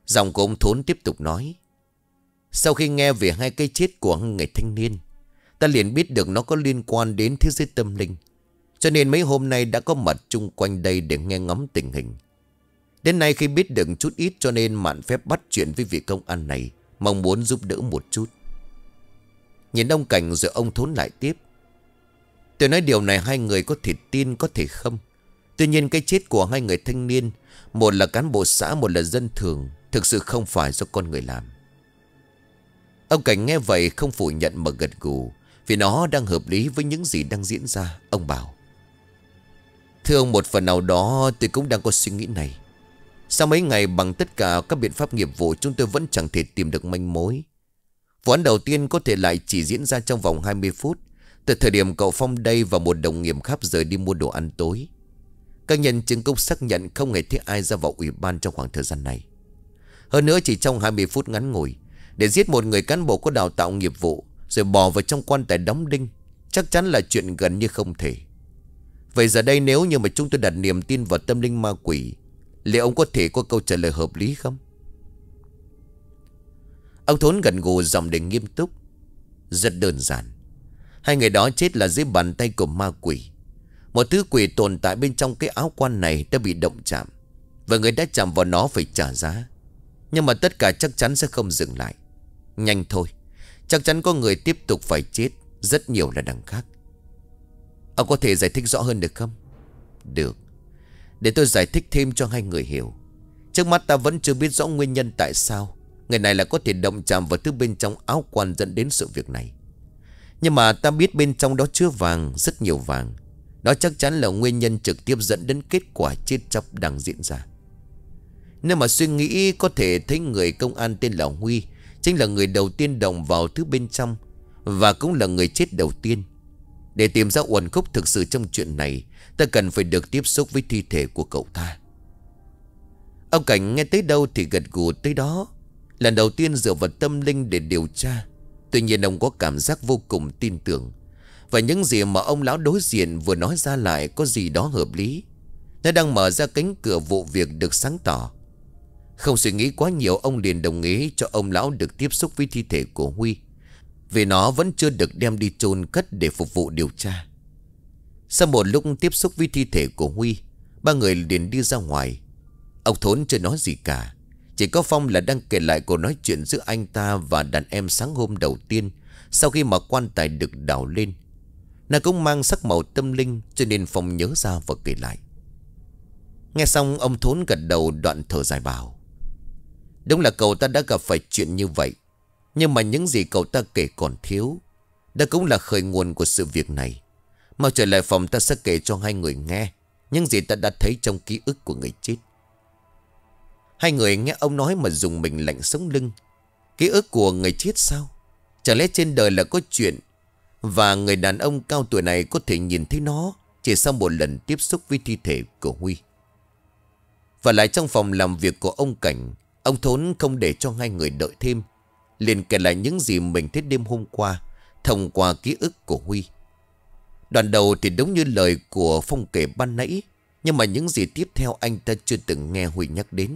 Giọng của ông Thốn tiếp tục nói. Sau khi nghe về hai cái chết của người thanh niên, ta liền biết được nó có liên quan đến thế giới tâm linh. Cho nên mấy hôm nay đã có mặt chung quanh đây để nghe ngóng tình hình. Đến nay khi biết được chút ít cho nên mạn phép bắt chuyện với vị công an này, mong muốn giúp đỡ một chút. Nhìn ông Cảnh rồi ông Thốn lại tiếp. Tôi nói điều này hai người có thể tin có thể không. Tuy nhiên cái chết của hai người thanh niên, một là cán bộ xã, một là dân thường, thực sự không phải do con người làm. Ông Cảnh nghe vậy không phủ nhận mà gật gù, vì nó đang hợp lý với những gì đang diễn ra. Ông bảo: Thưa ông, một phần nào đó tôi cũng đang có suy nghĩ này. Sau mấy ngày bằng tất cả các biện pháp nghiệp vụ, chúng tôi vẫn chẳng thể tìm được manh mối. Vụ án đầu tiên có thể lại chỉ diễn ra trong vòng hai mươi phút, từ thời điểm cậu Phong đây và một đồng nghiệp khác rời đi mua đồ ăn tối. Các nhân chứng cũng xác nhận không hề thấy ai ra vào ủy ban trong khoảng thời gian này. Hơn nữa chỉ trong hai mươi phút ngắn ngủi, để giết một người cán bộ có đào tạo nghiệp vụ rồi bỏ vào trong quan tài đóng đinh, chắc chắn là chuyện gần như không thể. Vậy giờ đây nếu như mà chúng tôi đặt niềm tin vào tâm linh ma quỷ, liệu ông có thể có câu trả lời hợp lý không? Ông Thốn gật gù giọng đầy nghiêm túc. Rất đơn giản. Hai người đó chết là dưới bàn tay của ma quỷ. Một thứ quỷ tồn tại bên trong cái áo quan này đã bị động chạm, và người đã chạm vào nó phải trả giá. Nhưng mà tất cả chắc chắn sẽ không dừng lại. Nhanh thôi, chắc chắn có người tiếp tục phải chết, rất nhiều là đằng khác. Ông có thể giải thích rõ hơn được không? Được, để tôi giải thích thêm cho hai người hiểu. Trước mắt ta vẫn chưa biết rõ nguyên nhân tại sao người này lại có thể động chạm vào thứ bên trong áo quan dẫn đến sự việc này. Nhưng mà ta biết bên trong đó chứa vàng, rất nhiều vàng. Đó chắc chắn là nguyên nhân trực tiếp dẫn đến kết quả chết chóc đang diễn ra. Nếu mà suy nghĩ, có thể thấy người công an tên là Huy chính là người đầu tiên động vào thứ bên trong, và cũng là người chết đầu tiên. Để tìm ra uẩn khúc thực sự trong chuyện này, ta cần phải được tiếp xúc với thi thể của cậu ta. Ông Cảnh nghe tới đâu thì gật gù tới đó. Lần đầu tiên dựa vào tâm linh để điều tra, tuy nhiên ông có cảm giác vô cùng tin tưởng. Và những gì mà ông lão đối diện vừa nói ra lại có gì đó hợp lý. Nó đang mở ra cánh cửa vụ việc được sáng tỏ. Không suy nghĩ quá nhiều, ông liền đồng ý cho ông lão được tiếp xúc với thi thể của Huy, vì nó vẫn chưa được đem đi chôn cất để phục vụ điều tra. Sau một lúc tiếp xúc với thi thể của Huy, ba người liền đi ra ngoài. Ông Thốn chưa nói gì cả, chỉ có Phong là đang kể lại cuộc nói chuyện giữa anh ta và đàn em sáng hôm đầu tiên sau khi mà quan tài được đào lên. Nó cũng mang sắc màu tâm linh, cho nên Phong nhớ ra và kể lại. Nghe xong ông Thốn gật đầu, đoạn thở dài bảo: Đúng là cậu ta đã gặp phải chuyện như vậy, nhưng mà những gì cậu ta kể còn thiếu. Đó cũng là khởi nguồn của sự việc này. Mau trở lại phòng, ta sẽ kể cho hai người nghe những gì ta đã thấy trong ký ức của người chết. Hai người nghe ông nói mà dùng mình lạnh sống lưng. Ký ức của người chết sao? Chẳng lẽ trên đời là có chuyện và người đàn ông cao tuổi này có thể nhìn thấy nó chỉ sau một lần tiếp xúc với thi thể của Huy? Và lại trong phòng làm việc của ông Cảnh, ông Thốn không để cho hai người đợi thêm, liền kể lại những gì mình thấy đêm hôm qua thông qua ký ức của Huy. Đoạn đầu thì đúng như lời của Phong kể ban nãy, nhưng mà những gì tiếp theo anh ta chưa từng nghe Huy nhắc đến.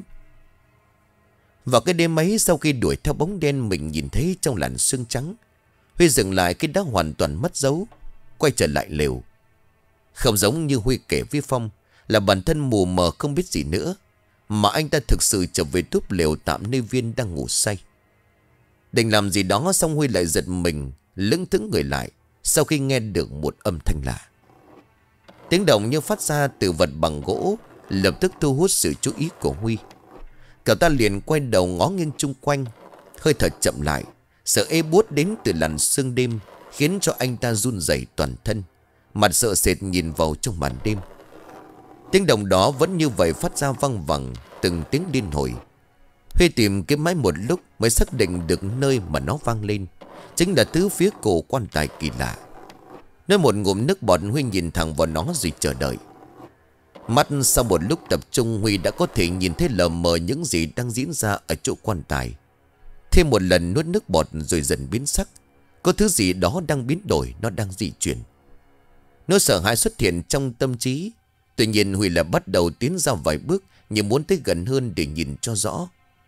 Vào cái đêm ấy, sau khi đuổi theo bóng đen mình nhìn thấy trong làn sương trắng, Huy dừng lại khi đã hoàn toàn mất dấu, quay trở lại lều. Không giống như Huy kể với Phong là bản thân mù mờ không biết gì nữa, mà anh ta thực sự trở về túp lều tạm nơi Viên đang ngủ say. Định làm gì đó xong Huy lại giật mình, lững thững người lại sau khi nghe được một âm thanh lạ. Tiếng động như phát ra từ vật bằng gỗ, lập tức thu hút sự chú ý của Huy. Cậu ta liền quay đầu ngó nghiêng chung quanh, hơi thở chậm lại. Sợ ê buốt đến từ làn sương đêm khiến cho anh ta run rẩy toàn thân, mặt sợ sệt nhìn vào trong màn đêm. Tiếng động đó vẫn như vậy phát ra văng vẳng, từng tiếng điên hồi. Huy tìm kiếm mãi một lúc mới xác định được nơi mà nó vang lên, chính là thứ phía cổ quan tài kỳ lạ. Nói một ngụm nước bọt, Huy nhìn thẳng vào nó rồi chờ đợi. Mắt sau một lúc tập trung, Huy đã có thể nhìn thấy lờ mờ những gì đang diễn ra ở chỗ quan tài. Thêm một lần nuốt nước bọt rồi dần biến sắc. Có thứ gì đó đang biến đổi, nó đang di chuyển. Nỗi sợ hãi xuất hiện trong tâm trí. Tuy nhiên Huy là bắt đầu tiến ra vài bước, như muốn tới gần hơn để nhìn cho rõ.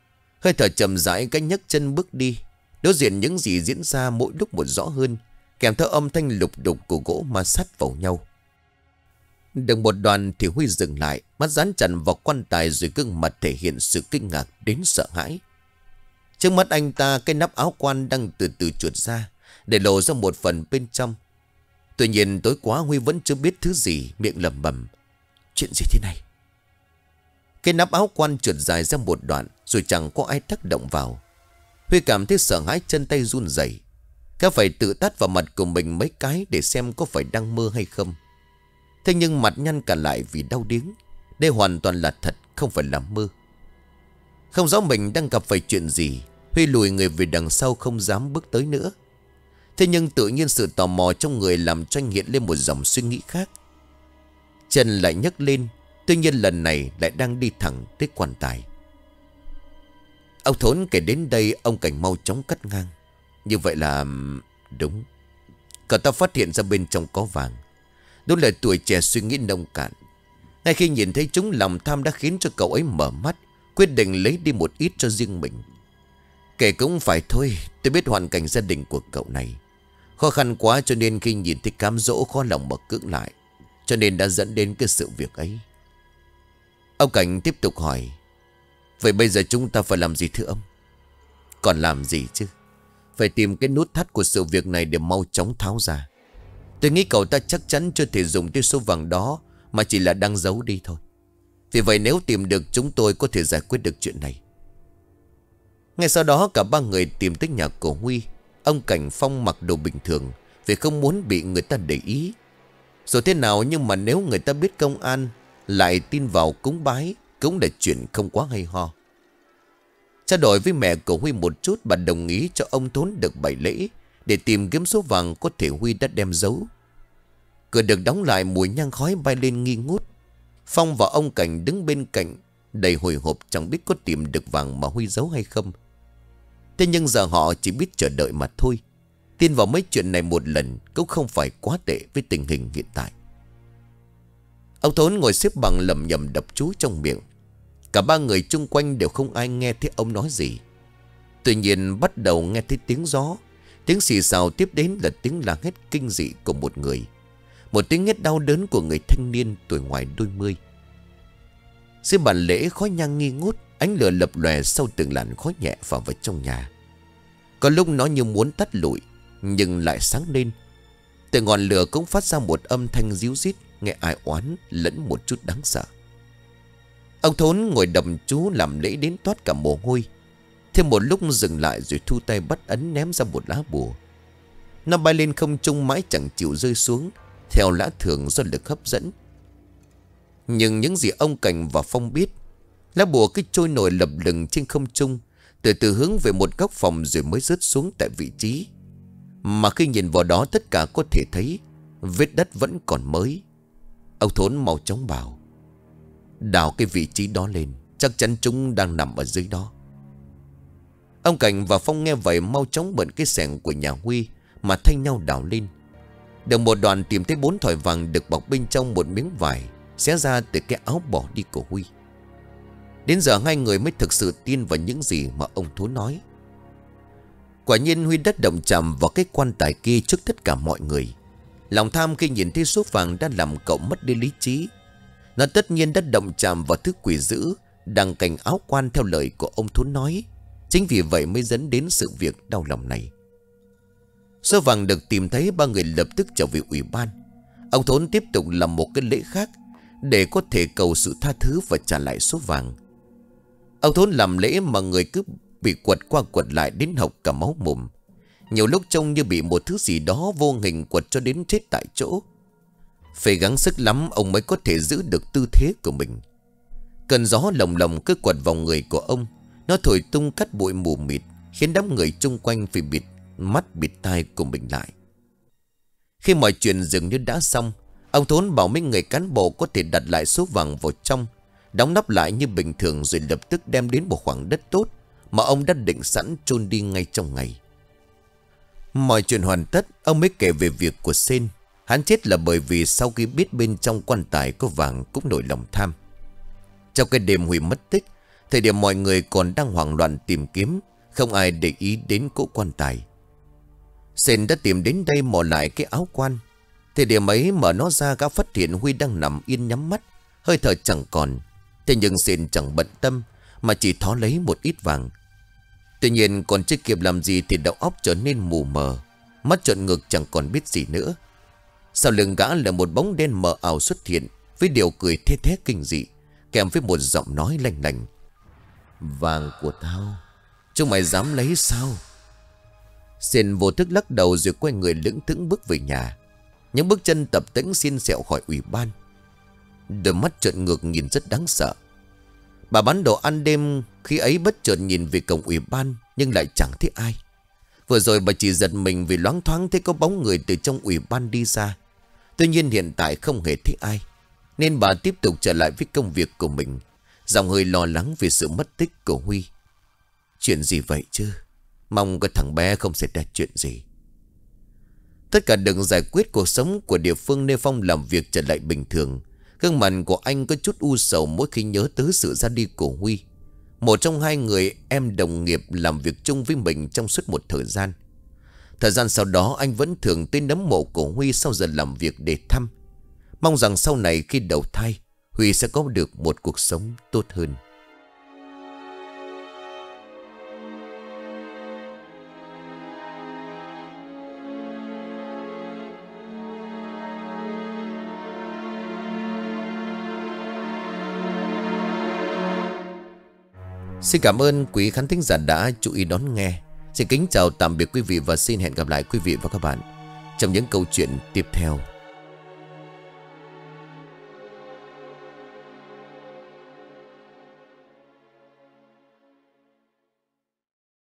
Hơi thở chậm rãi, cái nhấc chân bước đi. Đối diện những gì diễn ra mỗi lúc một rõ hơn, kèm theo âm thanh lục đục của gỗ ma sát vào nhau. Được một đoạn thì Huy dừng lại, mắt dán chặt vào quan tài, rồi gương mặt thể hiện sự kinh ngạc đến sợ hãi. Trước mắt anh ta, cái nắp áo quan đang từ từ trượt ra, để lộ ra một phần bên trong. Tuy nhiên tối quá Huy vẫn chưa biết thứ gì, miệng lẩm bẩm: chuyện gì thế này? Cái nắp áo quan trượt dài ra một đoạn, rồi chẳng có ai tác động vào. Huy cảm thấy sợ hãi, chân tay run rẩy. Cả phải tự tát vào mặt của mình mấy cái để xem có phải đang mơ hay không. Thế nhưng mặt nhăn cả lại vì đau điếng. Đây hoàn toàn là thật, không phải là mơ. Không rõ mình đang gặp phải chuyện gì, Huy lùi người về đằng sau, không dám bước tới nữa. Thế nhưng tự nhiên sự tò mò trong người làm cho anh hiện lên một dòng suy nghĩ khác. Chân lại nhấc lên, tuy nhiên lần này lại đang đi thẳng tới quan tài. Ông Thốn kể đến đây, ông Cảnh mau chóng cắt ngang: như vậy là... đúng. Cậu ta phát hiện ra bên trong có vàng. Đúng là tuổi trẻ suy nghĩ nông cạn. Ngay khi nhìn thấy chúng, lòng tham đã khiến cho cậu ấy mở mắt, quyết định lấy đi một ít cho riêng mình. Kể cũng phải thôi, tôi biết hoàn cảnh gia đình của cậu này khó khăn quá, cho nên khi nhìn thấy cám dỗ khó lòng mà cưỡng lại, cho nên đã dẫn đến cái sự việc ấy. Ông Cảnh tiếp tục hỏi: vậy bây giờ chúng ta phải làm gì thưa ông? Còn làm gì chứ? Phải tìm cái nút thắt của sự việc này để mau chóng tháo ra. Tôi nghĩ cậu ta chắc chắn chưa thể dùng tới số vàng đó, mà chỉ là đang giấu đi thôi. Vì vậy nếu tìm được, chúng tôi có thể giải quyết được chuyện này. Ngay sau đó cả ba người tìm tới nhà của Huy. Ông Cảnh Phong mặc đồ bình thường vì không muốn bị người ta để ý. Rồi thế nào nhưng mà nếu người ta biết công an lại tin vào cúng bái, cũng là chuyện không quá hay ho. Trao đổi với mẹ của Huy một chút, bà đồng ý cho ông Thốn được bảy lễ để tìm kiếm số vàng có thể Huy đã đem giấu. Cửa được đóng lại, mùi nhang khói bay lên nghi ngút. Phong và ông Cảnh đứng bên cạnh đầy hồi hộp, chẳng biết có tìm được vàng mà Huy giấu hay không. Thế nhưng giờ họ chỉ biết chờ đợi mà thôi. Tin vào mấy chuyện này một lần cũng không phải quá tệ với tình hình hiện tại. Ông Thốn ngồi xếp bằng lẩm nhẩm đọc chú trong miệng. Cả ba người chung quanh đều không ai nghe thấy ông nói gì. Tuy nhiên bắt đầu nghe thấy tiếng gió. Tiếng xì xào tiếp đến là tiếng la hét kinh dị của một người. Một tiếng hét đau đớn của người thanh niên tuổi ngoài đôi mươi. Dưới bàn lễ khói nhang nghi ngút, ánh lửa lập lòe sau từng làn khói nhẹ vào vào trong nhà. Có lúc nó như muốn tắt lụi, nhưng lại sáng lên. Từ ngọn lửa cũng phát ra một âm thanh ríu rít, nghe ai oán lẫn một chút đáng sợ. Ông Thốn ngồi đầm chú làm lễ đến toát cả mồ hôi. Thêm một lúc dừng lại rồi thu tay bắt ấn ném ra một lá bùa. Nó bay lên không trung mãi chẳng chịu rơi xuống, theo lẽ thường do lực hấp dẫn. Nhưng những gì ông Cảnh và Phong biết, lá bùa cứ trôi nổi lập lừng trên không trung, từ từ hướng về một góc phòng rồi mới rớt xuống tại vị trí. Mà khi nhìn vào đó, tất cả có thể thấy vết đất vẫn còn mới. Ông Thốn mau chóng bảo: đào cái vị trí đó lên, chắc chắn chúng đang nằm ở dưới đó. Ông Cảnh và Phong nghe vậy mau chóng bận cái xẻng của nhà Huy mà thay nhau đào lên. Được một đoạn tìm thấy bốn thỏi vàng được bọc bên trong một miếng vải xé ra từ cái áo bỏ đi của Huy. Đến giờ hai người mới thực sự tin vào những gì mà ông Thốn nói. Quả nhiên Huy đã động chạm vào cái quan tài kia trước tất cả mọi người. Lòng tham khi nhìn thấy số vàng đã làm cậu mất đi lý trí. Nó tất nhiên đã động chạm vào thứ quỷ dữ đang cạnh áo quan theo lời của ông Thốn nói. Chính vì vậy mới dẫn đến sự việc đau lòng này. Số vàng được tìm thấy, ba người lập tức trở về ủy ban. Ông Thốn tiếp tục làm một cái lễ khác để có thể cầu sự tha thứ và trả lại số vàng. Ông Thốn làm lễ mà người cứ bị quật qua quật lại đến hộc cả máu mồm. Nhiều lúc trông như bị một thứ gì đó vô hình quật cho đến chết tại chỗ. Phải gắng sức lắm ông mới có thể giữ được tư thế của mình. Cơn gió lồng lồng cứ quật vào người của ông. Nó thổi tung cát bụi mù mịt, khiến đám người chung quanh phải bịt mắt bịt tai của mình lại. Khi mọi chuyện dường như đã xong, ông Thốn bảo mấy người cán bộ có thể đặt lại số vàng vào trong, đóng nắp lại như bình thường, rồi lập tức đem đến một khoảng đất tốt mà ông đã định sẵn chôn đi ngay trong ngày. Mọi chuyện hoàn tất, ông mới kể về việc của Sên. Hắn chết là bởi vì sau khi biết bên trong quan tài có vàng cũng nổi lòng tham. Trong cái đêm Huy mất tích, Thời điểm mọi người còn đang hoảng loạn tìm kiếm, không ai để ý đến cỗ quan tài. Sên đã tìm đến đây mò lại cái áo quan. Thời điểm ấy mở nó ra, gã phát hiện Huy đang nằm yên nhắm mắt, hơi thở chẳng còn. Thế nhưng Sên chẳng bận tâm, mà chỉ thó lấy một ít vàng. Tuy nhiên còn chưa kịp làm gì thì đầu óc trở nên mù mờ, mắt trợn ngược chẳng còn biết gì nữa. Sau lưng gã là một bóng đen mờ ảo xuất hiện, với điều cười thê thé kinh dị, kèm với một giọng nói lanh lành: "Vàng của tao, chúng mày dám lấy sao?" Sên vô thức lắc đầu rồi quay người lững thững bước về nhà. Những bước chân tập tễnh xiên xẹo khỏi ủy ban. Đôi mắt trợn ngược nhìn rất đáng sợ. Bà bán đồ ăn đêm khi ấy bất chợt nhìn về cổng ủy ban, nhưng lại chẳng thấy ai. Vừa rồi bà chỉ giật mình vì loáng thoáng thấy có bóng người từ trong ủy ban đi ra. Tuy nhiên hiện tại không hề thấy ai, nên bà tiếp tục trở lại với công việc của mình, giọng hơi lo lắng về sự mất tích của Huy. Chuyện gì vậy chứ? Mong cái thằng bé không xảy ra chuyện gì. Tất cả được giải quyết, cuộc sống của địa phương nơi Phong làm việc trở lại bình thường. Gương mặt của anh có chút u sầu mỗi khi nhớ tới sự ra đi của Huy, một trong hai người em đồng nghiệp làm việc chung với mình trong suốt một thời gian. Thời gian sau đó anh vẫn thường tới nấm mộ của Huy sau giờ làm việc để thăm, mong rằng sau này khi đầu thai, Huy sẽ có được một cuộc sống tốt hơn. Xin cảm ơn quý khán thính giả đã chú ý đón nghe. Xin kính chào tạm biệt quý vị và xin hẹn gặp lại quý vị và các bạn trong những câu chuyện tiếp theo.